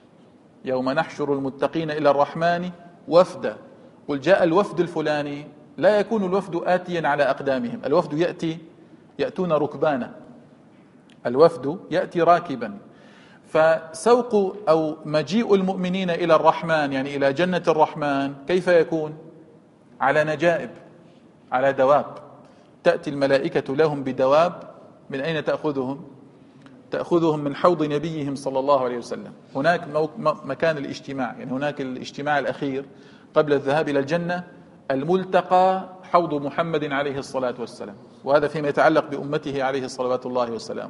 يوم نحشر المتقين إلى الرحمن وفدا، قل جاء الوفد الفلاني لا يكون الوفد آتيا على أقدامهم، الوفد يأتون ركبانا، الوفد يأتي راكبا. فسوق أو مجيء المؤمنين إلى الرحمن، يعني إلى جنة الرحمن، كيف يكون؟ على نجائب، على دواب. تأتي الملائكة لهم بدواب. من أين تأخذهم؟ تأخذهم من حوض نبيهم صلى الله عليه وسلم. هناك مكان الاجتماع، يعني هناك الاجتماع الأخير قبل الذهاب إلى الجنة، الملتقى حوض محمد عليه الصلاة والسلام. وهذا فيما يتعلق بأمته عليه صلوات الله والسلام.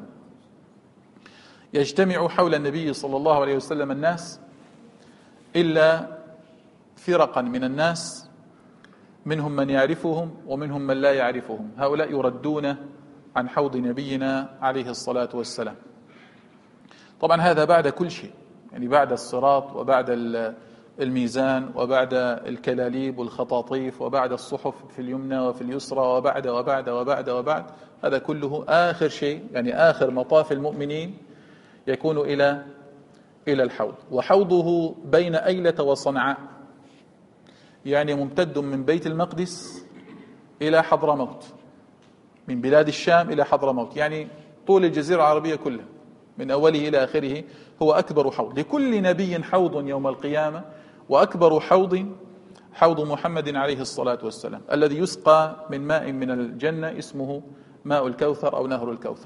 يجتمع حول النبي صلى الله عليه وسلم الناس، إلا فرقا من الناس، منهم من يعرفهم ومنهم من لا يعرفهم. هؤلاء يردون عن حوض نبينا عليه الصلاة والسلام. طبعا هذا بعد كل شيء، يعني بعد الصراط وبعد الميزان وبعد الكلاليب والخطاطيف وبعد الصحف في اليمنى وفي اليسرى وبعد وبعد وبعد وبعد. هذا كله آخر شيء، يعني آخر مطاف المؤمنين يكون إلى الحوض. وحوضه بين أيلة وصنعاء، يعني ممتد من بيت المقدس إلى حضرموت، من بلاد الشام إلى حضرموت، يعني طول الجزيرة العربية كلها من أوله إلى آخره. هو أكبر حوض، لكل نبي حوض يوم القيامة، وأكبر حوض محمد عليه الصلاة والسلام، الذي يسقى من ماء من الجنة اسمه ماء الكوثر أو نهر الكوثر.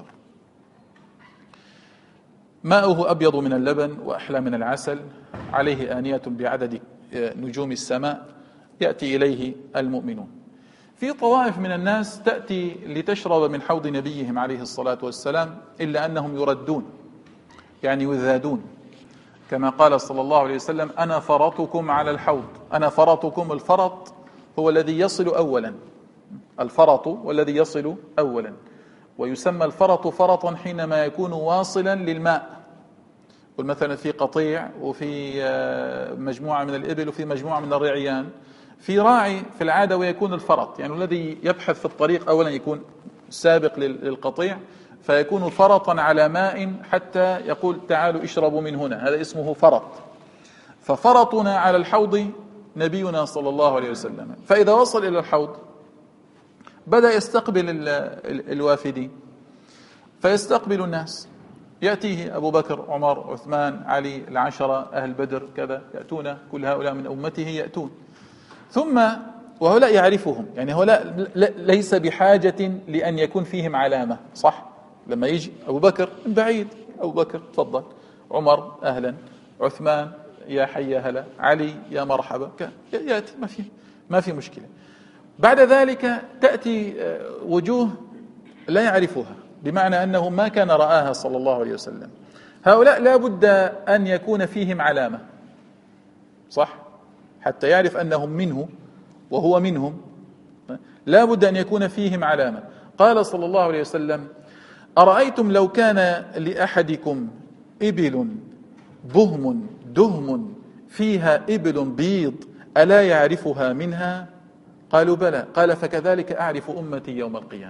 ماؤه أبيض من اللبن وأحلى من العسل، عليه آنية بعدد نجوم السماء يأتي إليه المؤمنون. في طوائف من الناس تأتي لتشرب من حوض نبيهم عليه الصلاة والسلام، إلا أنهم يردون، يعني يذادون، كما قال صلى الله عليه وسلم: أنا فرطكم على الحوض. أنا فرطكم، الفرط هو الذي يصل أولا، الفرط والذي يصل أولا. ويسمى الفرط فرطا حينما يكون واصلا للماء، مثلا في قطيع وفي مجموعة من الإبل وفي مجموعة من الرعيان، في راعي في العادة ويكون الفرط، يعني الذي يبحث في الطريق أولا يكون سابق للقطيع، فيكون فرطا على ماء حتى يقول: تعالوا اشربوا من هنا. هذا اسمه فرط. ففرطنا على الحوض نبينا صلى الله عليه وسلم. فإذا وصل إلى الحوض بدأ يستقبل الوافدين، فيستقبل الناس، يأتيه أبو بكر، عمر، عثمان، علي، العشرة، أهل بدر، كذا، يأتون كل هؤلاء من أمته يأتون. ثم وهؤلاء يعرفهم، يعني هؤلاء ليس بحاجة لأن يكون فيهم علامة، صح؟ لما يجي أبو بكر من بعيد: أبو بكر تفضل، عمر أهلا، عثمان يا حي هلا، علي يا مرحبا، يأتي، ما في مشكلة. بعد ذلك تأتي وجوه لا يعرفها، بمعنى أنه ما كان رآها صلى الله عليه وسلم. هؤلاء لا بد أن يكون فيهم علامة، صح؟ حتى يعرف أنهم منه وهو منهم، لا بد أن يكون فيهم علامة. قال صلى الله عليه وسلم: أرأيتم لو كان لأحدكم إبل بهم دهم فيها إبل بيض ألا يعرفها منها؟ قالوا: بلى. قال: فكذلك أعرف أمتي يوم القيامة.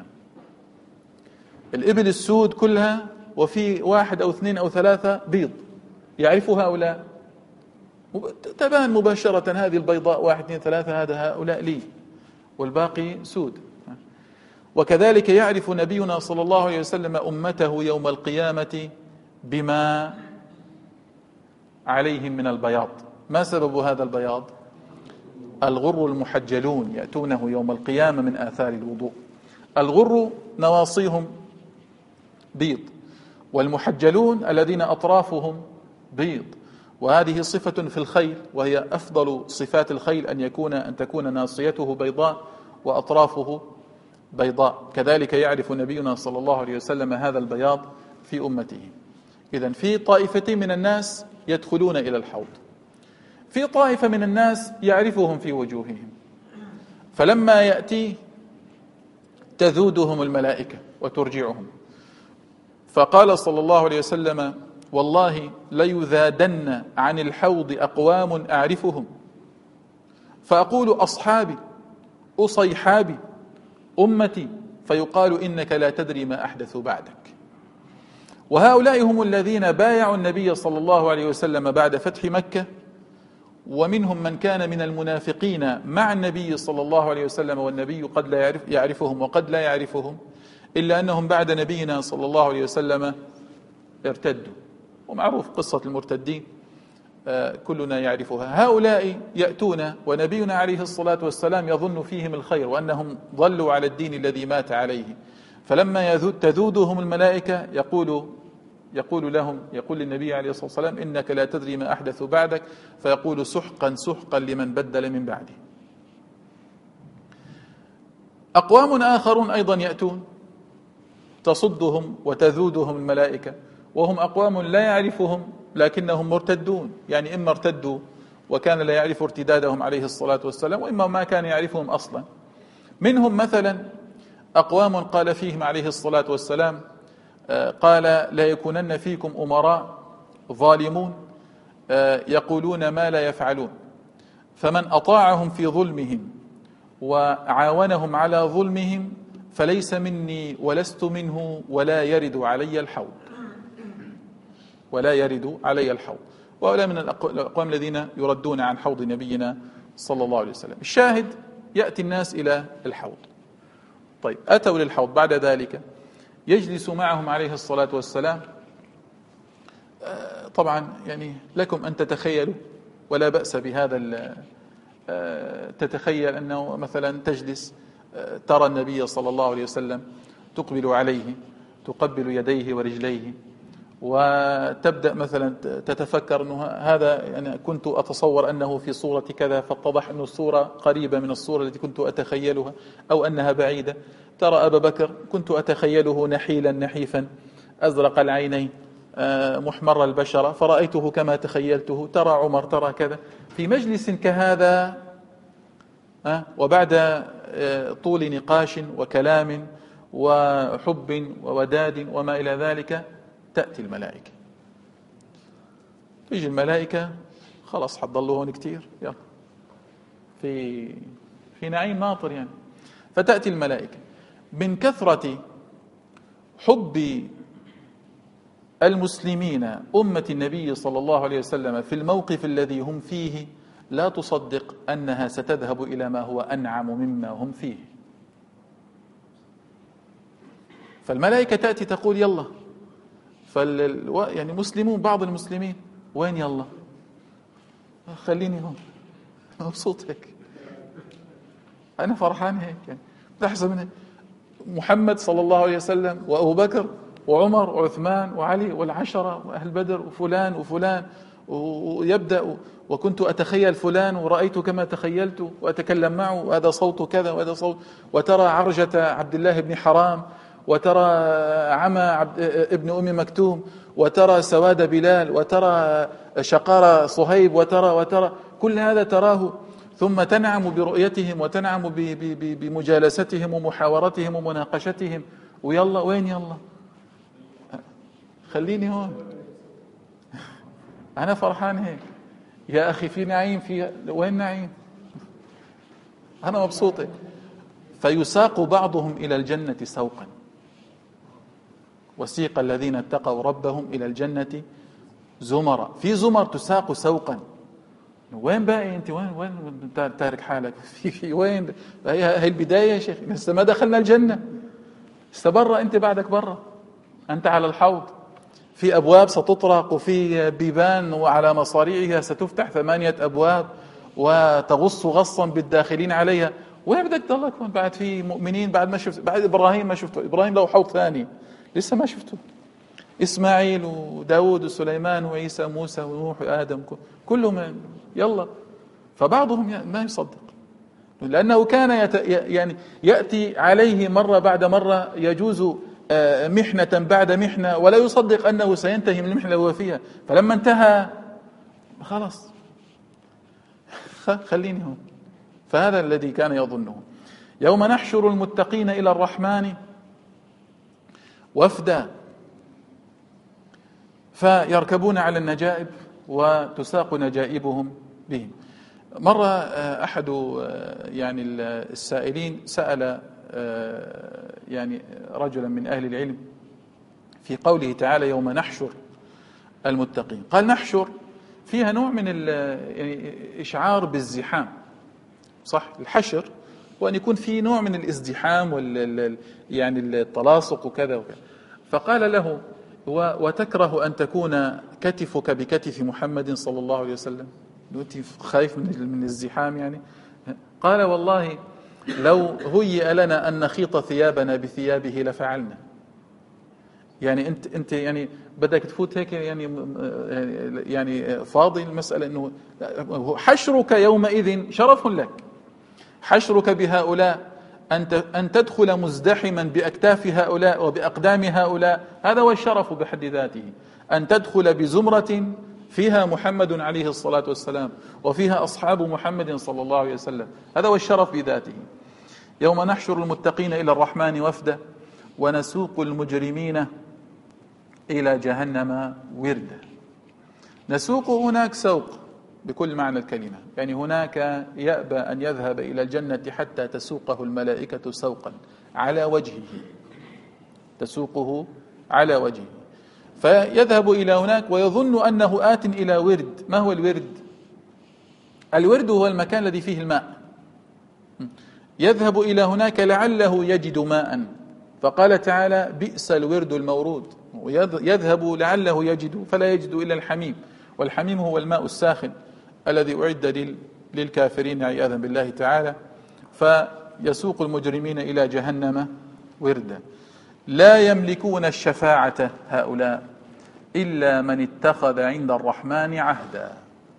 الإبل السود كلها، وفي 1 أو 2 أو 3 بيض، يعرف هؤلاء، تبان مباشرة هذه البيضاء 1 2 3 هذا هؤلاء لي، والباقي سود. وكذلك يعرف نبينا صلى الله عليه وسلم أمته يوم القيامة بما عليهم من البياض. ما سبب هذا البياض؟ الغر المحجلون يأتونه يوم القيامة من آثار الوضوء. الغر نواصيهم بيض، والمحجلون الذين أطرافهم بيض. وهذه صفة في الخيل، وهي أفضل صفات الخيل، أن تكون ناصيته بيضاء وأطرافه بيضاء. كذلك يعرف نبينا صلى الله عليه وسلم هذا البياض في أمته. إذن في طائفة من الناس يدخلون إلى الحوض، في طائفة من الناس يعرفهم في وجوههم، فلما يأتي تذودهم الملائكة وترجعهم. فقال صلى الله عليه وسلم: والله ليذادن عن الحوض أقوام أعرفهم، فأقول: أصحابي، أصيحابي، أمتي، فيقال: إنك لا تدري ما أحدث بعدك. وهؤلاء هم الذين بايعوا النبي صلى الله عليه وسلم بعد فتح مكة، ومنهم من كان من المنافقين مع النبي صلى الله عليه وسلم، والنبي قد لا يعرفهم وقد لا يعرفهم، إلا أنهم بعد نبينا صلى الله عليه وسلم ارتدوا، ومعروف قصة المرتدين كلنا يعرفها. هؤلاء يأتون ونبينا عليه الصلاة والسلام يظن فيهم الخير وأنهم ظلوا على الدين الذي مات عليه، فلما تذودهم الملائكة يقول للنبي عليه الصلاة والسلام إنك لا تدري ما أحدث بعدك، فيقول سحقا سحقا لمن بدل من بعده. أقوام آخرون أيضا يأتون تصدهم وتذودهم الملائكة، وهم أقوام لا يعرفهم لكنهم مرتدون، يعني إما ارتدوا وكان لا يعرف ارتدادهم عليه الصلاة والسلام، وإما ما كان يعرفهم أصلا. منهم مثلا أقوام قال فيهم عليه الصلاة والسلام قال لا يكونن فيكم أمراء ظالمون يقولون ما لا يفعلون، فمن أطاعهم في ظلمهم وعاونهم على ظلمهم فليس مني ولست منه ولا يرد علي الحوض. وهؤلاء من الأقوام الذين يردون عن حوض نبينا صلى الله عليه وسلم. الشاهد يأتي الناس إلى الحوض. طيب أتوا للحوض، بعد ذلك يجلس معهم عليه الصلاة والسلام. طبعا يعني لكم أن تتخيلوا ولا بأس بهذا، تتخيل أنه مثلا تجلس ترى النبي صلى الله عليه وسلم تقبل عليه تقبل يديه ورجليه، وتبدأ مثلا تتفكر أنه هذا يعني كنت أتصور أنه في صورة كذا، فاتضح أنه الصورة قريبة من الصورة التي كنت أتخيلها أو أنها بعيدة. ترى أبا بكر كنت أتخيله نحيلا نحيفا أزرق العينين محمر البشرة فرأيته كما تخيلته. ترى عمر ترى كذا في مجلس كهذا، وبعد طول نقاش وكلام وحب ووداد وما إلى ذلك تأتي الملائكة. تيجي الملائكة خلاص حتضلوا هون كتير، يلا في نعيم ناطر يعني. فتأتي الملائكة من كثرة حب المسلمين أمة النبي صلى الله عليه وسلم في الموقف الذي هم فيه، لا تصدق أنها ستذهب إلى ما هو أنعم مما هم فيه. فالملائكة تأتي تقول يلا، يعني مسلمون بعض المسلمين وين يلا، خليني هون مبسوط هيك، أنا فرحان هيك يعني. تحسب من محمد صلى الله عليه وسلم وأبو بكر وعمر وعثمان وعلي والعشرة وأهل بدر وفلان وفلان، ويبدأ وكنت أتخيل فلان ورأيت كما تخيلت وأتكلم معه وهذا صوت كذا وهذا صوت، وترى عرجة عبد الله بن حرام، وترى عمى ابن أم مكتوم، وترى سواد بلال، وترى شقار صهيب، وترى كل هذا تراه، ثم تنعم برؤيتهم وتنعم بمجالستهم ومحاورتهم ومناقشتهم. ويلا وين يلا، خليني هون أنا فرحان هيك يا أخي، في نعيم، في وين نعيم، أنا مبسوط. فيساق بعضهم إلى الجنة سوقا، وسيق الذين اتقوا ربهم إلى الجنة زمرا، في زمر تساق سوقا. وين باقي انت، وين تارك حالك في وين؟ هي البداية يا شيخ، لسه ما دخلنا الجنة، لسه برا، انت بعدك برا، انت على الحوض، في أبواب ستطرق وفي بيبان وعلى مصاريعها ستفتح 8 أبواب وتغص غصا بالداخلين عليها. وين بدك تضلك هون؟ بعد في مؤمنين، بعد ما شفت، بعد إبراهيم ما شفته، إبراهيم له حوض ثاني لسه ما شفته، إسماعيل وداود وسليمان وعيسى وموسى ونوح وآدم كلهم يلا. فبعضهم ما يصدق، لأنه كان يعني يأتي عليه مرة بعد مرة، يجوز محنة بعد محنة، ولا يصدق أنه سينتهي من المحنة اللي هو فيها. فلما انتهى خلاص خليني هون. فهذا الذي كان يظنه. يوم نحشر المتقين إلى الرحمن وفدا، فيركبون على النجائب وتساق نجائبهم بهم. مرة أحد يعني السائلين سأل يعني رجلا من أهل العلم في قوله تعالى يوم نحشر المتقين، قال نحشر فيها نوع من يعني إشعار بالزحام، صح؟ الحشر وأن يكون في نوع من الازدحام يعني التلاصق وكذا وكذا. فقال له: وتكره أن تكون كتفك بكتف محمد صلى الله عليه وسلم؟ أنت خايف من الزحام يعني؟ قال: والله لو هيئ لنا أن نخيط ثيابنا بثيابه لفعلنا. يعني أنت يعني بدك تفوت هيك يعني فاضي المسألة، أنه حشرك يومئذ شرف لك، حشرك بهؤلاء، أن تدخل مزدحما بأكتاف هؤلاء وبأقدام هؤلاء، هذا هو الشرف بحد ذاته. أن تدخل بزمرة فيها محمد عليه الصلاة والسلام وفيها أصحاب محمد صلى الله عليه وسلم، هذا هو الشرف بذاته. يوم نحشر المتقين إلى الرحمن وفدا ونسوق المجرمين إلى جهنم وردا. نسوق هناك سوق بكل معنى الكلمة، يعني هناك يأبى أن يذهب إلى الجنة حتى تسوقه الملائكة سوقا على وجهه، تسوقه على وجهه، فيذهب إلى هناك ويظن أنه آت إلى ورد. ما هو الورد؟ الورد هو المكان الذي فيه الماء. يذهب إلى هناك لعله يجد ماء، فقال تعالى: بئس الورد المورود. يذهب لعله يجد، فلا يجد إلا الحميم، والحميم هو الماء الساخن الذي أعد للكافرين عياذا بالله تعالى. فيسوق المجرمين إلى جهنم وردا. لا يملكون الشفاعة هؤلاء إلا من اتخذ عند الرحمن عهدا.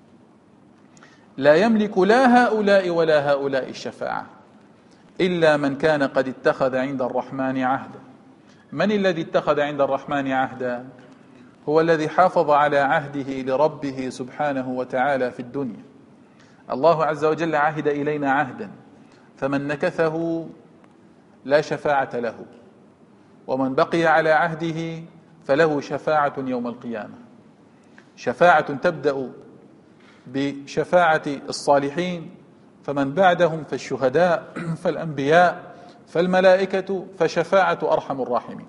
لا يملك لا هؤلاء ولا هؤلاء الشفاعة إلا من كان قد اتخذ عند الرحمن عهدا. من الذي اتخذ عند الرحمن عهدا؟ هو الذي حافظ على عهده لربه سبحانه وتعالى في الدنيا. الله عز وجل عهد إلينا عهدا، فمن نكثه لا شفاعة له، ومن بقي على عهده فله شفاعة يوم القيامة. شفاعة تبدأ بشفاعة الصالحين، فمن بعدهم فالشهداء، فالأنبياء، فالملائكة، فشفاعة أرحم الراحمين.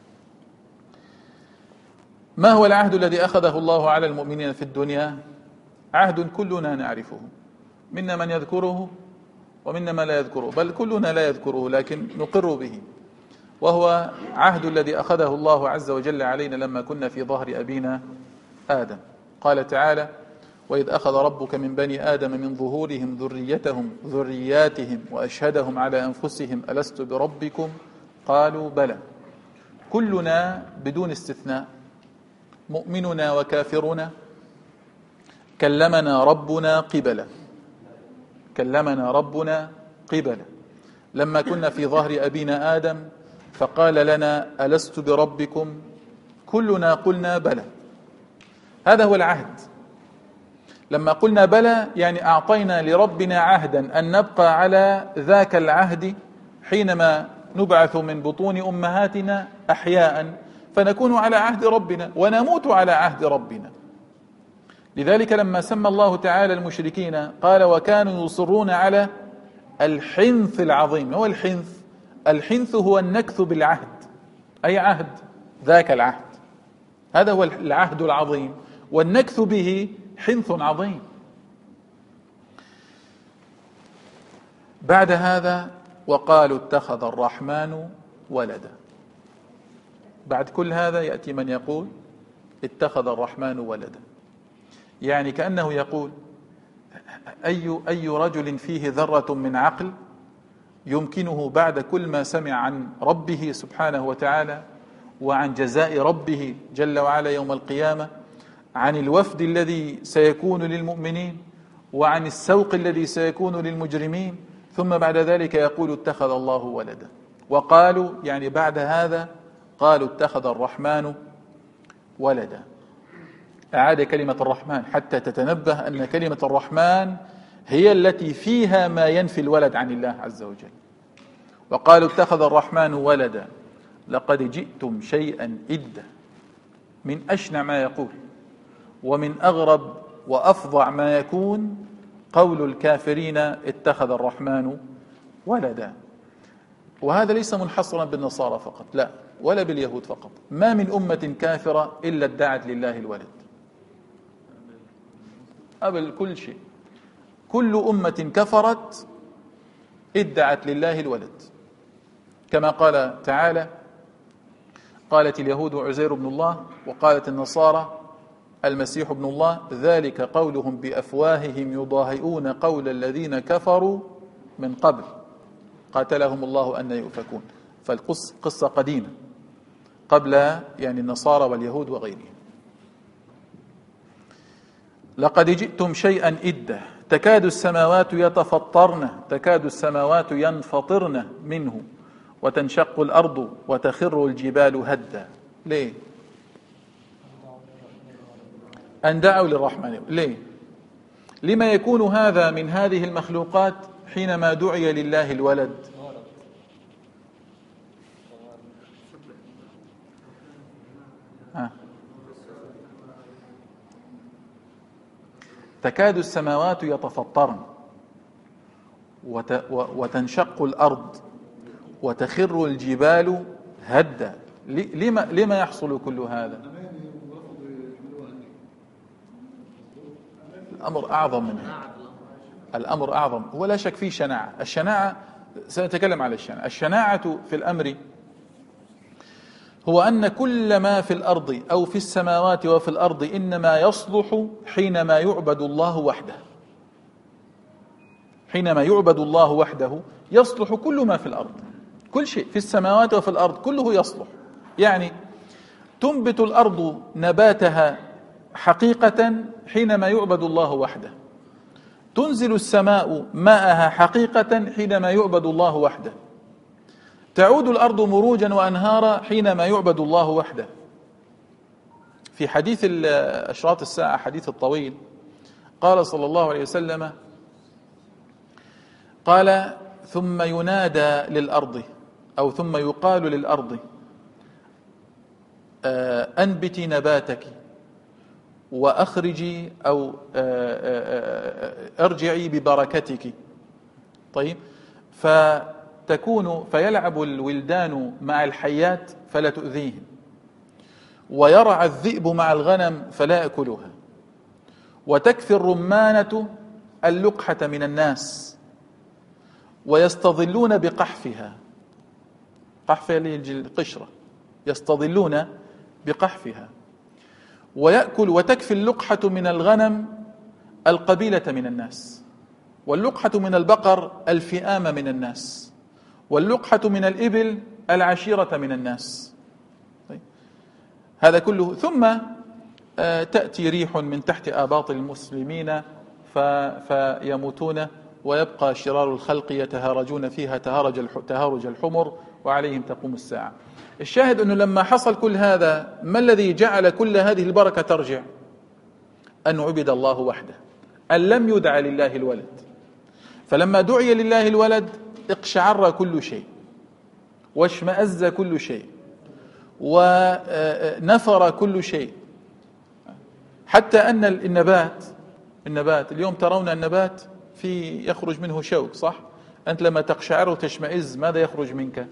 ما هو العهد الذي أخذه الله على المؤمنين في الدنيا؟ عهد كلنا نعرفه، منا من يذكره ومنا من لا يذكره، بل كلنا لا يذكره لكن نقر به، وهو عهد الذي أخذه الله عز وجل علينا لما كنا في ظهر أبينا آدم. قال تعالى: وإذ أخذ ربك من بني آدم من ظهورهم ذرياتهم وأشهدهم على أنفسهم ألست بربكم قالوا بلى. كلنا بدون استثناء، مؤمننا وكافرنا، كلمنا ربنا قبلا، كلمنا ربنا قبلا. لما كنا في ظهر أبينا آدم فقال لنا ألست بربكم، كلنا قلنا بلى. هذا هو العهد. لما قلنا بلى يعني أعطينا لربنا عهدا أن نبقى على ذاك العهد حينما نبعث من بطون أمهاتنا أحياء، فنكون على عهد ربنا ونموت على عهد ربنا. لذلك لما سمى الله تعالى المشركين قال: وكانوا يصرون على الحنث العظيم. هو الحنث؟ الحنث هو النكث بالعهد، أي عهد؟ ذاك العهد، هذا هو العهد العظيم، والنكث به حنث عظيم. بعد هذا وقالوا اتخذ الرحمن ولدا. بعد كل هذا يأتي من يقول اتخذ الرحمن ولدا، يعني كأنه يقول: أي رجل فيه ذرة من عقل يمكنه بعد كل ما سمع عن ربه سبحانه وتعالى وعن جزاء ربه جل وعلا يوم القيامة، عن الوفد الذي سيكون للمؤمنين وعن السوق الذي سيكون للمجرمين، ثم بعد ذلك يقول اتخذ الله ولدا. وقالوا يعني بعد هذا قالوا اتخذ الرحمن ولدا. أعاد كلمة الرحمن حتى تتنبه أن كلمة الرحمن هي التي فيها ما ينفي الولد عن الله عز وجل. وقالوا اتخذ الرحمن ولدا لقد جئتم شيئا إدا. من أشنع ما يقول ومن أغرب وأفظع ما يكون قول الكافرين اتخذ الرحمن ولدا. وهذا ليس منحصرا بالنصارى فقط، لا، ولا باليهود فقط. ما من أمة كافرة إلا ادعت لله الولد. قبل كل شيء. كل أمة كفرت ادعت لله الولد، كما قال تعالى: قالت اليهود عزير بن الله، وقالت النصارى المسيح ابن الله، ذلك قولهم بأفواههم يضاهئون قول الذين كفروا من قبل قاتلهم الله أن يؤفكون. فالقصة قديمة قبل يعني النصارى واليهود وغيرهم. لقد جئتم شيئا إدا تكاد السماوات يتفطرن، تكاد السماوات ينفطرن منه، وتنشق الأرض وتخر الجبال هدا. ليه؟ أن دعوا للرحمن. ليه؟ لما يكون هذا من هذه المخلوقات حينما دعي لله الولد؟ تكاد السماوات يتفطرن وتنشق الأرض وتخر الجبال هدا. لما يحصل كل هذا؟ الأمر أعظم منه، الأمر أعظم. ولا شك فيه شناعة. الشناعة سنتكلم على الشناعة. الشناعة في الأمر هو أن كل ما في الأرض أو في السماوات وفي الأرض إنما يصلح حينما يعبد الله وحده. حينما يعبد الله وحده يصلح كل ما في الأرض، كل شيء في السماوات وفي الأرض كله يصلح. يعني تنبت الأرض نباتها حقيقة حينما يعبد الله وحده، تنزل السماء ماءها حقيقة حينما يعبد الله وحده، تعود الأرض مروجا وأنهارا حينما يعبد الله وحده. في حديث أشراط الساعة، حديث الطويل، قال صلى الله عليه وسلم: قال: ثم ينادى للأرض أو ثم يقال للأرض أنبتي نباتك وأخرجي أو ارجعي ببركتك. طيب، فيلعب الولدان مع الحيات فلا تؤذيهم، ويرعى الذئب مع الغنم فلا يأكلها، وتكفي الرمانة اللقحة من الناس ويستظلون بقحفها. قحفها القشرة، يستظلون بقحفها. وتكفي اللقحة من الغنم القبيلة من الناس، واللقحة من البقر الفئام من الناس، واللقحة من الإبل العشيرة من الناس. طيب، هذا كله. ثم تأتي ريح من تحت آباط المسلمين فيموتون، ويبقى شرار الخلق يتهارجون فيها تهارج الحمر، وعليهم تقوم الساعة. الشاهد أنه لما حصل كل هذا، ما الذي جعل كل هذه البركة ترجع؟ أن عبد الله وحده، أن لم يدع لله الولد. فلما دعي لله الولد اقشعر كل شيء، واشمأز كل شيء، ونفر كل شيء، حتى أن النبات اليوم ترون النبات يخرج منه شوك، صح؟ أنت لما تقشعر وتشمئز ماذا يخرج منك؟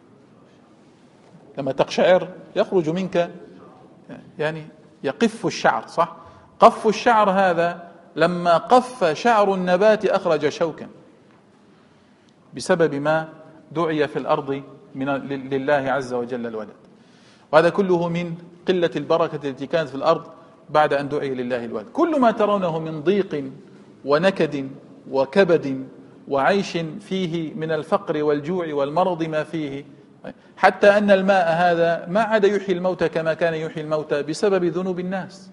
لما تقشعر يخرج منك يعني يقف الشعر، صح؟ قف الشعر هذا لما قف شعر النبات أخرج شوكا بسبب ما دعي في الأرض لله عز وجل الولد. وهذا كله من قلة البركة التي كانت في الأرض بعد أن دعي لله الولد. كل ما ترونه من ضيق ونكد وكبد وعيش فيه من الفقر والجوع والمرض ما فيه، حتى أن الماء هذا ما عاد يحيي الموتى كما كان يحيي الموتى بسبب ذنوب الناس.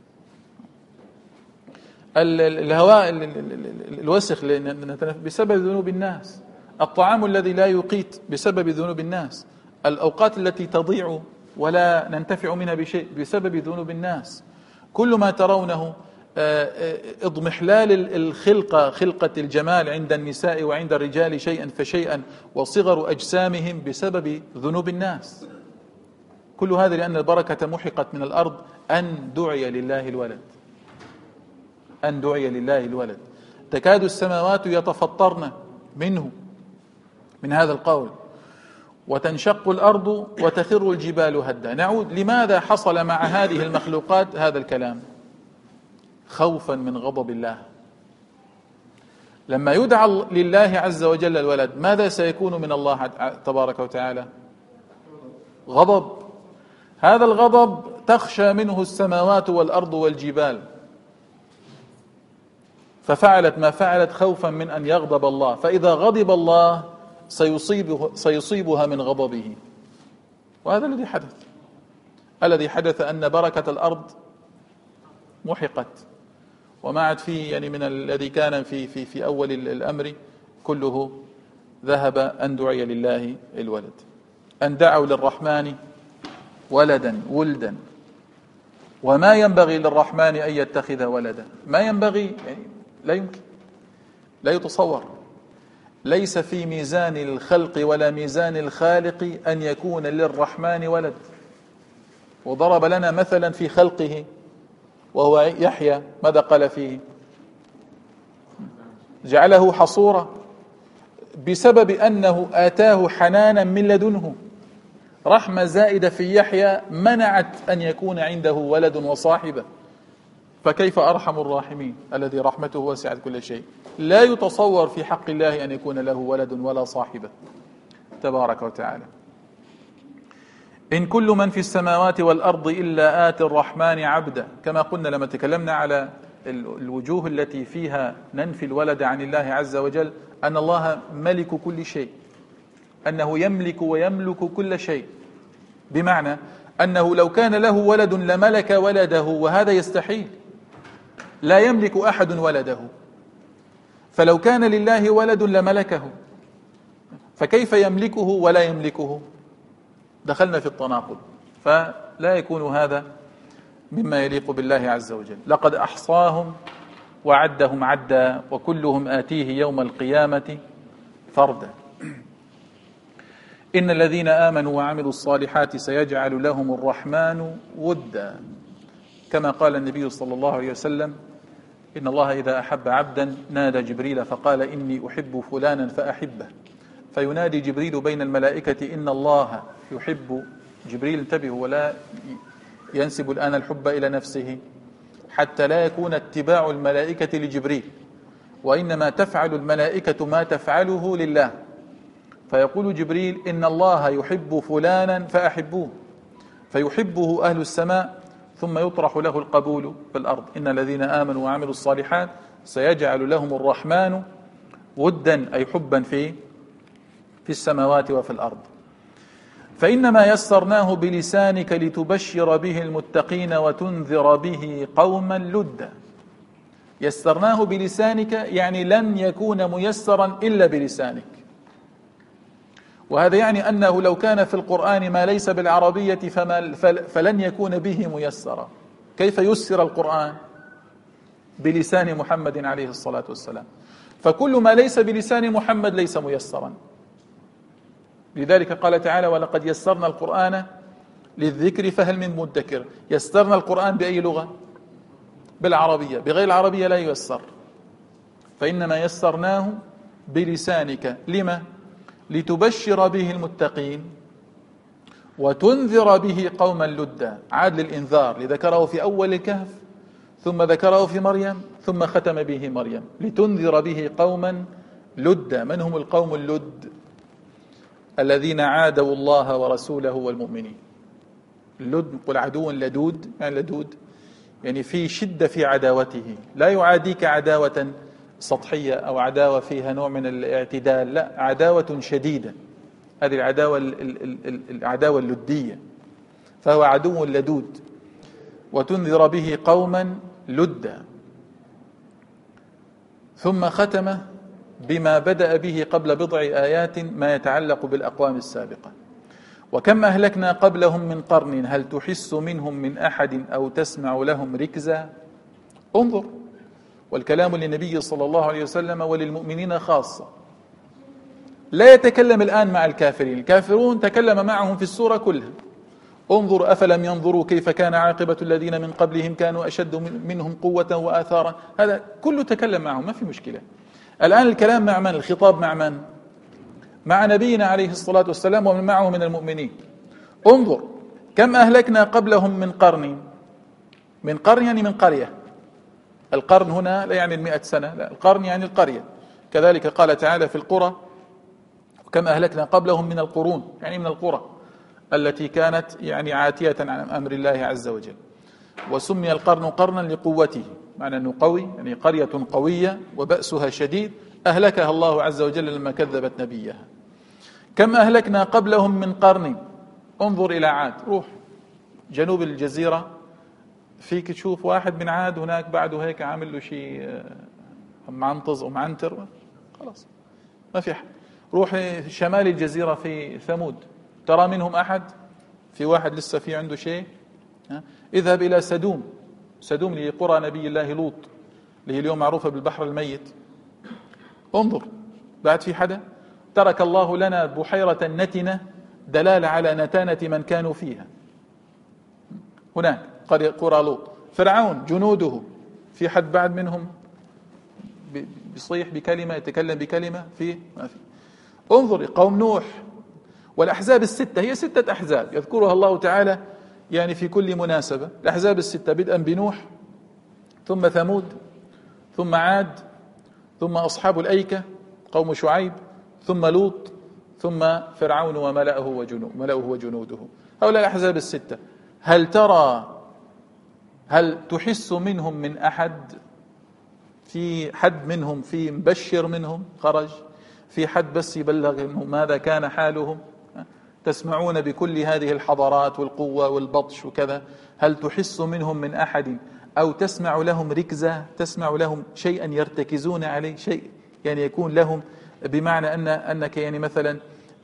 الهواء الوسخ بسبب ذنوب الناس، الطعام الذي لا يقيت بسبب ذنوب الناس، الأوقات التي تضيع ولا ننتفع منها بشيء بسبب ذنوب الناس. كل ما ترونه اضمحلال خلقة الجمال عند النساء وعند الرجال شيئا فشيئا، وصغر أجسامهم بسبب ذنوب الناس. كل هذا لأن البركة محقت من الأرض. أن دعي لله الولد، أن دعي لله الولد. تكاد السماوات يتفطرن منه، من هذا القول، وتنشق الأرض وتخر الجبال هدا. نعود لماذا حصل مع هذه المخلوقات هذا الكلام؟ خوفا من غضب الله. لما يدعى لله عز وجل الولد ماذا سيكون من الله تبارك وتعالى؟ غضب. هذا الغضب تخشى منه السماوات والأرض والجبال، ففعلت ما فعلت خوفا من أن يغضب الله، فإذا غضب الله سيصيبها من غضبه. وهذا الذي حدث أن بركة الأرض محقت، وما عاد فيه يعني من الذي كان في أول الأمر كله ذهب أن دعي لله الولد، أن دعوا للرحمن ولدا، وما ينبغي للرحمن أن يتخذ ولدا، ما ينبغي، يعني لا يمكن، لا يتصور، ليس في ميزان الخلق ولا ميزان الخالق أن يكون للرحمن ولد. وضرب لنا مثلا في خلقه وهو يحيى، ماذا قال فيه؟ جعله حصورا بسبب أنه آتاه حنانا من لدنه، رحمة زائدة في يحيى منعت أن يكون عنده ولد وصاحبة، فكيف أرحم الراحمين الذي رحمته وسعت كل شيء؟ لا يتصور في حق الله أن يكون له ولد ولا صاحبة تبارك وتعالى. إن كل من في السماوات والأرض إلا آتي الرحمن عبدا، كما قلنا لما تكلمنا على الوجوه التي فيها ننفي الولد عن الله عز وجل، أن الله ملك كل شيء، أنه يملك ويملك كل شيء، بمعنى أنه لو كان له ولد لملك ولده، وهذا يستحيل، لا يملك أحد ولده، فلو كان لله ولد لملكه، فكيف يملكه ولا يملكه؟ دخلنا في التناقض، فلا يكون هذا مما يليق بالله عز وجل. لقد أحصاهم وعدهم عدا وكلهم آتيه يوم القيامة فردا. إن الذين آمنوا وعملوا الصالحات سيجعل لهم الرحمن ودا، كما قال النبي صلى الله عليه وسلم: إن الله إذا أحب عبدا نادى جبريل فقال إني أحب فلانا فأحبه، فينادي جبريل بين الملائكة إن الله يحب جبريل. انتبهوا، ولا ينسب الآن الحب إلى نفسه حتى لا يكون اتباع الملائكة لجبريل، وإنما تفعل الملائكة ما تفعله لله، فيقول جبريل إن الله يحب فلانا فأحبوه، فيحبه أهل السماء، ثم يطرح له القبول في الأرض. إن الذين آمنوا وعملوا الصالحات سيجعل لهم الرحمن ودا، أي حبا في السماوات وفي الأرض. فإنما يسرناه بلسانك لتبشر به المتقين وتنذر به قوما لدا. يسرناه بلسانك يعني لن يكون ميسرا إلا بلسانك، وهذا يعني أنه لو كان في القرآن ما ليس بالعربية فلن يكون به ميسرا. كيف يسر القرآن؟ بلسان محمد عليه الصلاة والسلام، فكل ما ليس بلسان محمد ليس ميسرا. لذلك قال تعالى: ولقد يسرنا القرآن للذكر فهل من مدكر. يسرنا القرآن بأي لغة؟ بالعربية، بغير العربية لا ييسر. فإنما يسرناه بلسانك، لما؟ لتبشر به المتقين وتنذر به قوما لدا. عاد للإنذار، لذكره في أول الكهف، ثم ذكره في مريم، ثم ختم به مريم، لتنذر به قوما لدا. من هم القوم اللد؟ الذين عادوا الله ورسوله والمؤمنين. اللد قل عدو لدود، يعني لدود يعني في شدة في عداوته، لا يعاديك عداوة سطحية أو عداوة فيها نوع من الاعتدال، لا، عداوة شديدة. هذه العداوة اللدية، فهو عدو لدود. وتنذر به قوما لدا. ثم ختم بما بدأ به قبل بضع آيات ما يتعلق بالأقوام السابقة: وكم أهلكنا قبلهم من قرن هل تحس منهم من أحد أو تسمع لهم ركزا. انظر، والكلام للنبي صلى الله عليه وسلم وللمؤمنين خاصة، لا يتكلم الآن مع الكافرين، الكافرون تكلم معهم في السورة كلها. انظر أفلم ينظروا كيف كان عاقبة الذين من قبلهم كانوا أشد منهم قوة وآثارا. هذا كله تكلم معهم، ما في مشكلة. الآن الكلام مع من؟ الخطاب مع من؟ مع نبينا عليه الصلاة والسلام ومن معه من المؤمنين. انظر كم أهلكنا قبلهم من قرن. من قرن يعني من قرية، القرن هنا لا يعني 100 سنة، لا، القرن يعني القرية. كذلك قال تعالى في القرى وكم أهلكنا قبلهم من القرون، يعني من القرى التي كانت يعني عاتية عن أمر الله عز وجل. وسمي القرن قرنا لقوته، معنى أنه قوي، يعني قرية قوية وبأسها شديد أهلكها الله عز وجل لما كذبت نبيها. كم أهلكنا قبلهم من قرن، انظر إلى عاد، روح جنوب الجزيرة فيك تشوف واحد من عاد هناك بعده هيك عامل له شيء معنطز ومعنتر، خلاص ما في حد. روح شمال الجزيرة في ثمود ترى منهم أحد، في واحد لسه في عنده شيء. اذهب إلى سدوم، سدوم اللي قرى نبي الله لوط اللي هي اليوم معروفة بالبحر الميت، انظر بعد في حدا. ترك الله لنا بحيرة نتنة دلالة على نتانة من كانوا فيها. هناك قرى لوط. فرعون جنوده في حد بعد منهم بيصيح بكلمة، يتكلم بكلمة؟ في ما في. انظر قوم نوح والأحزاب الستة، هي 6 أحزاب يذكرها الله تعالى يعني في كل مناسبة. الأحزاب الستة بدءا بنوح، ثم ثمود، ثم عاد، ثم أصحاب الأيكة قوم شعيب، ثم لوط، ثم فرعون وملأه وجنوده. هؤلاء الأحزاب الستة، هل تحس منهم من أحد؟ في حد منهم في مبشر منهم خرج؟ في حد بس يبلغ إنهم ماذا كان حالهم؟ تسمعون بكل هذه الحضارات والقوة والبطش وكذا، هل تحس منهم من أحد أو تسمع لهم ركزة، تسمع لهم شيئا يرتكزون عليه، شيء يعني يكون لهم بمعنى أنك يعني مثلا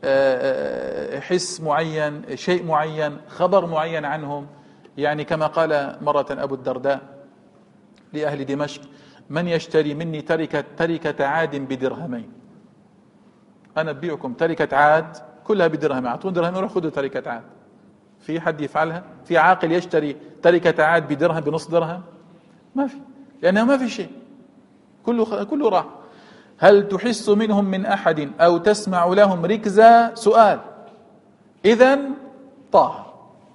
حس معين، شيء معين، خبر معين عنهم. يعني كما قال مرة أبو الدرداء لأهل دمشق: من يشتري مني تركة عاد بدرهمين؟ أنا أبيعكم تركة عاد كلها بدرهم، أعطون درهم وروح خذوا تركة عاد. في حد يفعلها؟ في عاقل يشتري تركة عاد بدرهم بنص درهم؟ ما في، لأنه ما في شيء، كله راح. هل تحس منهم من أحد أو تسمع لهم ركزا؟ سؤال. إذن طه،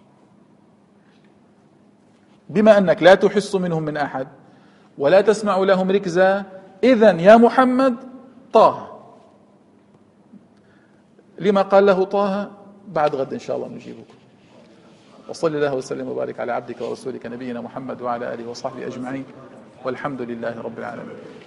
بما أنك لا تحس منهم من أحد ولا تسمع لهم ركزا، إذن يا محمد طه. لما قال له طه؟ بعد غد إن شاء الله نجيبكم. وصلى الله وسلم وبارك على عبدك ورسولك نبينا محمد وعلى آله وصحبه أجمعين، والحمد لله رب العالمين.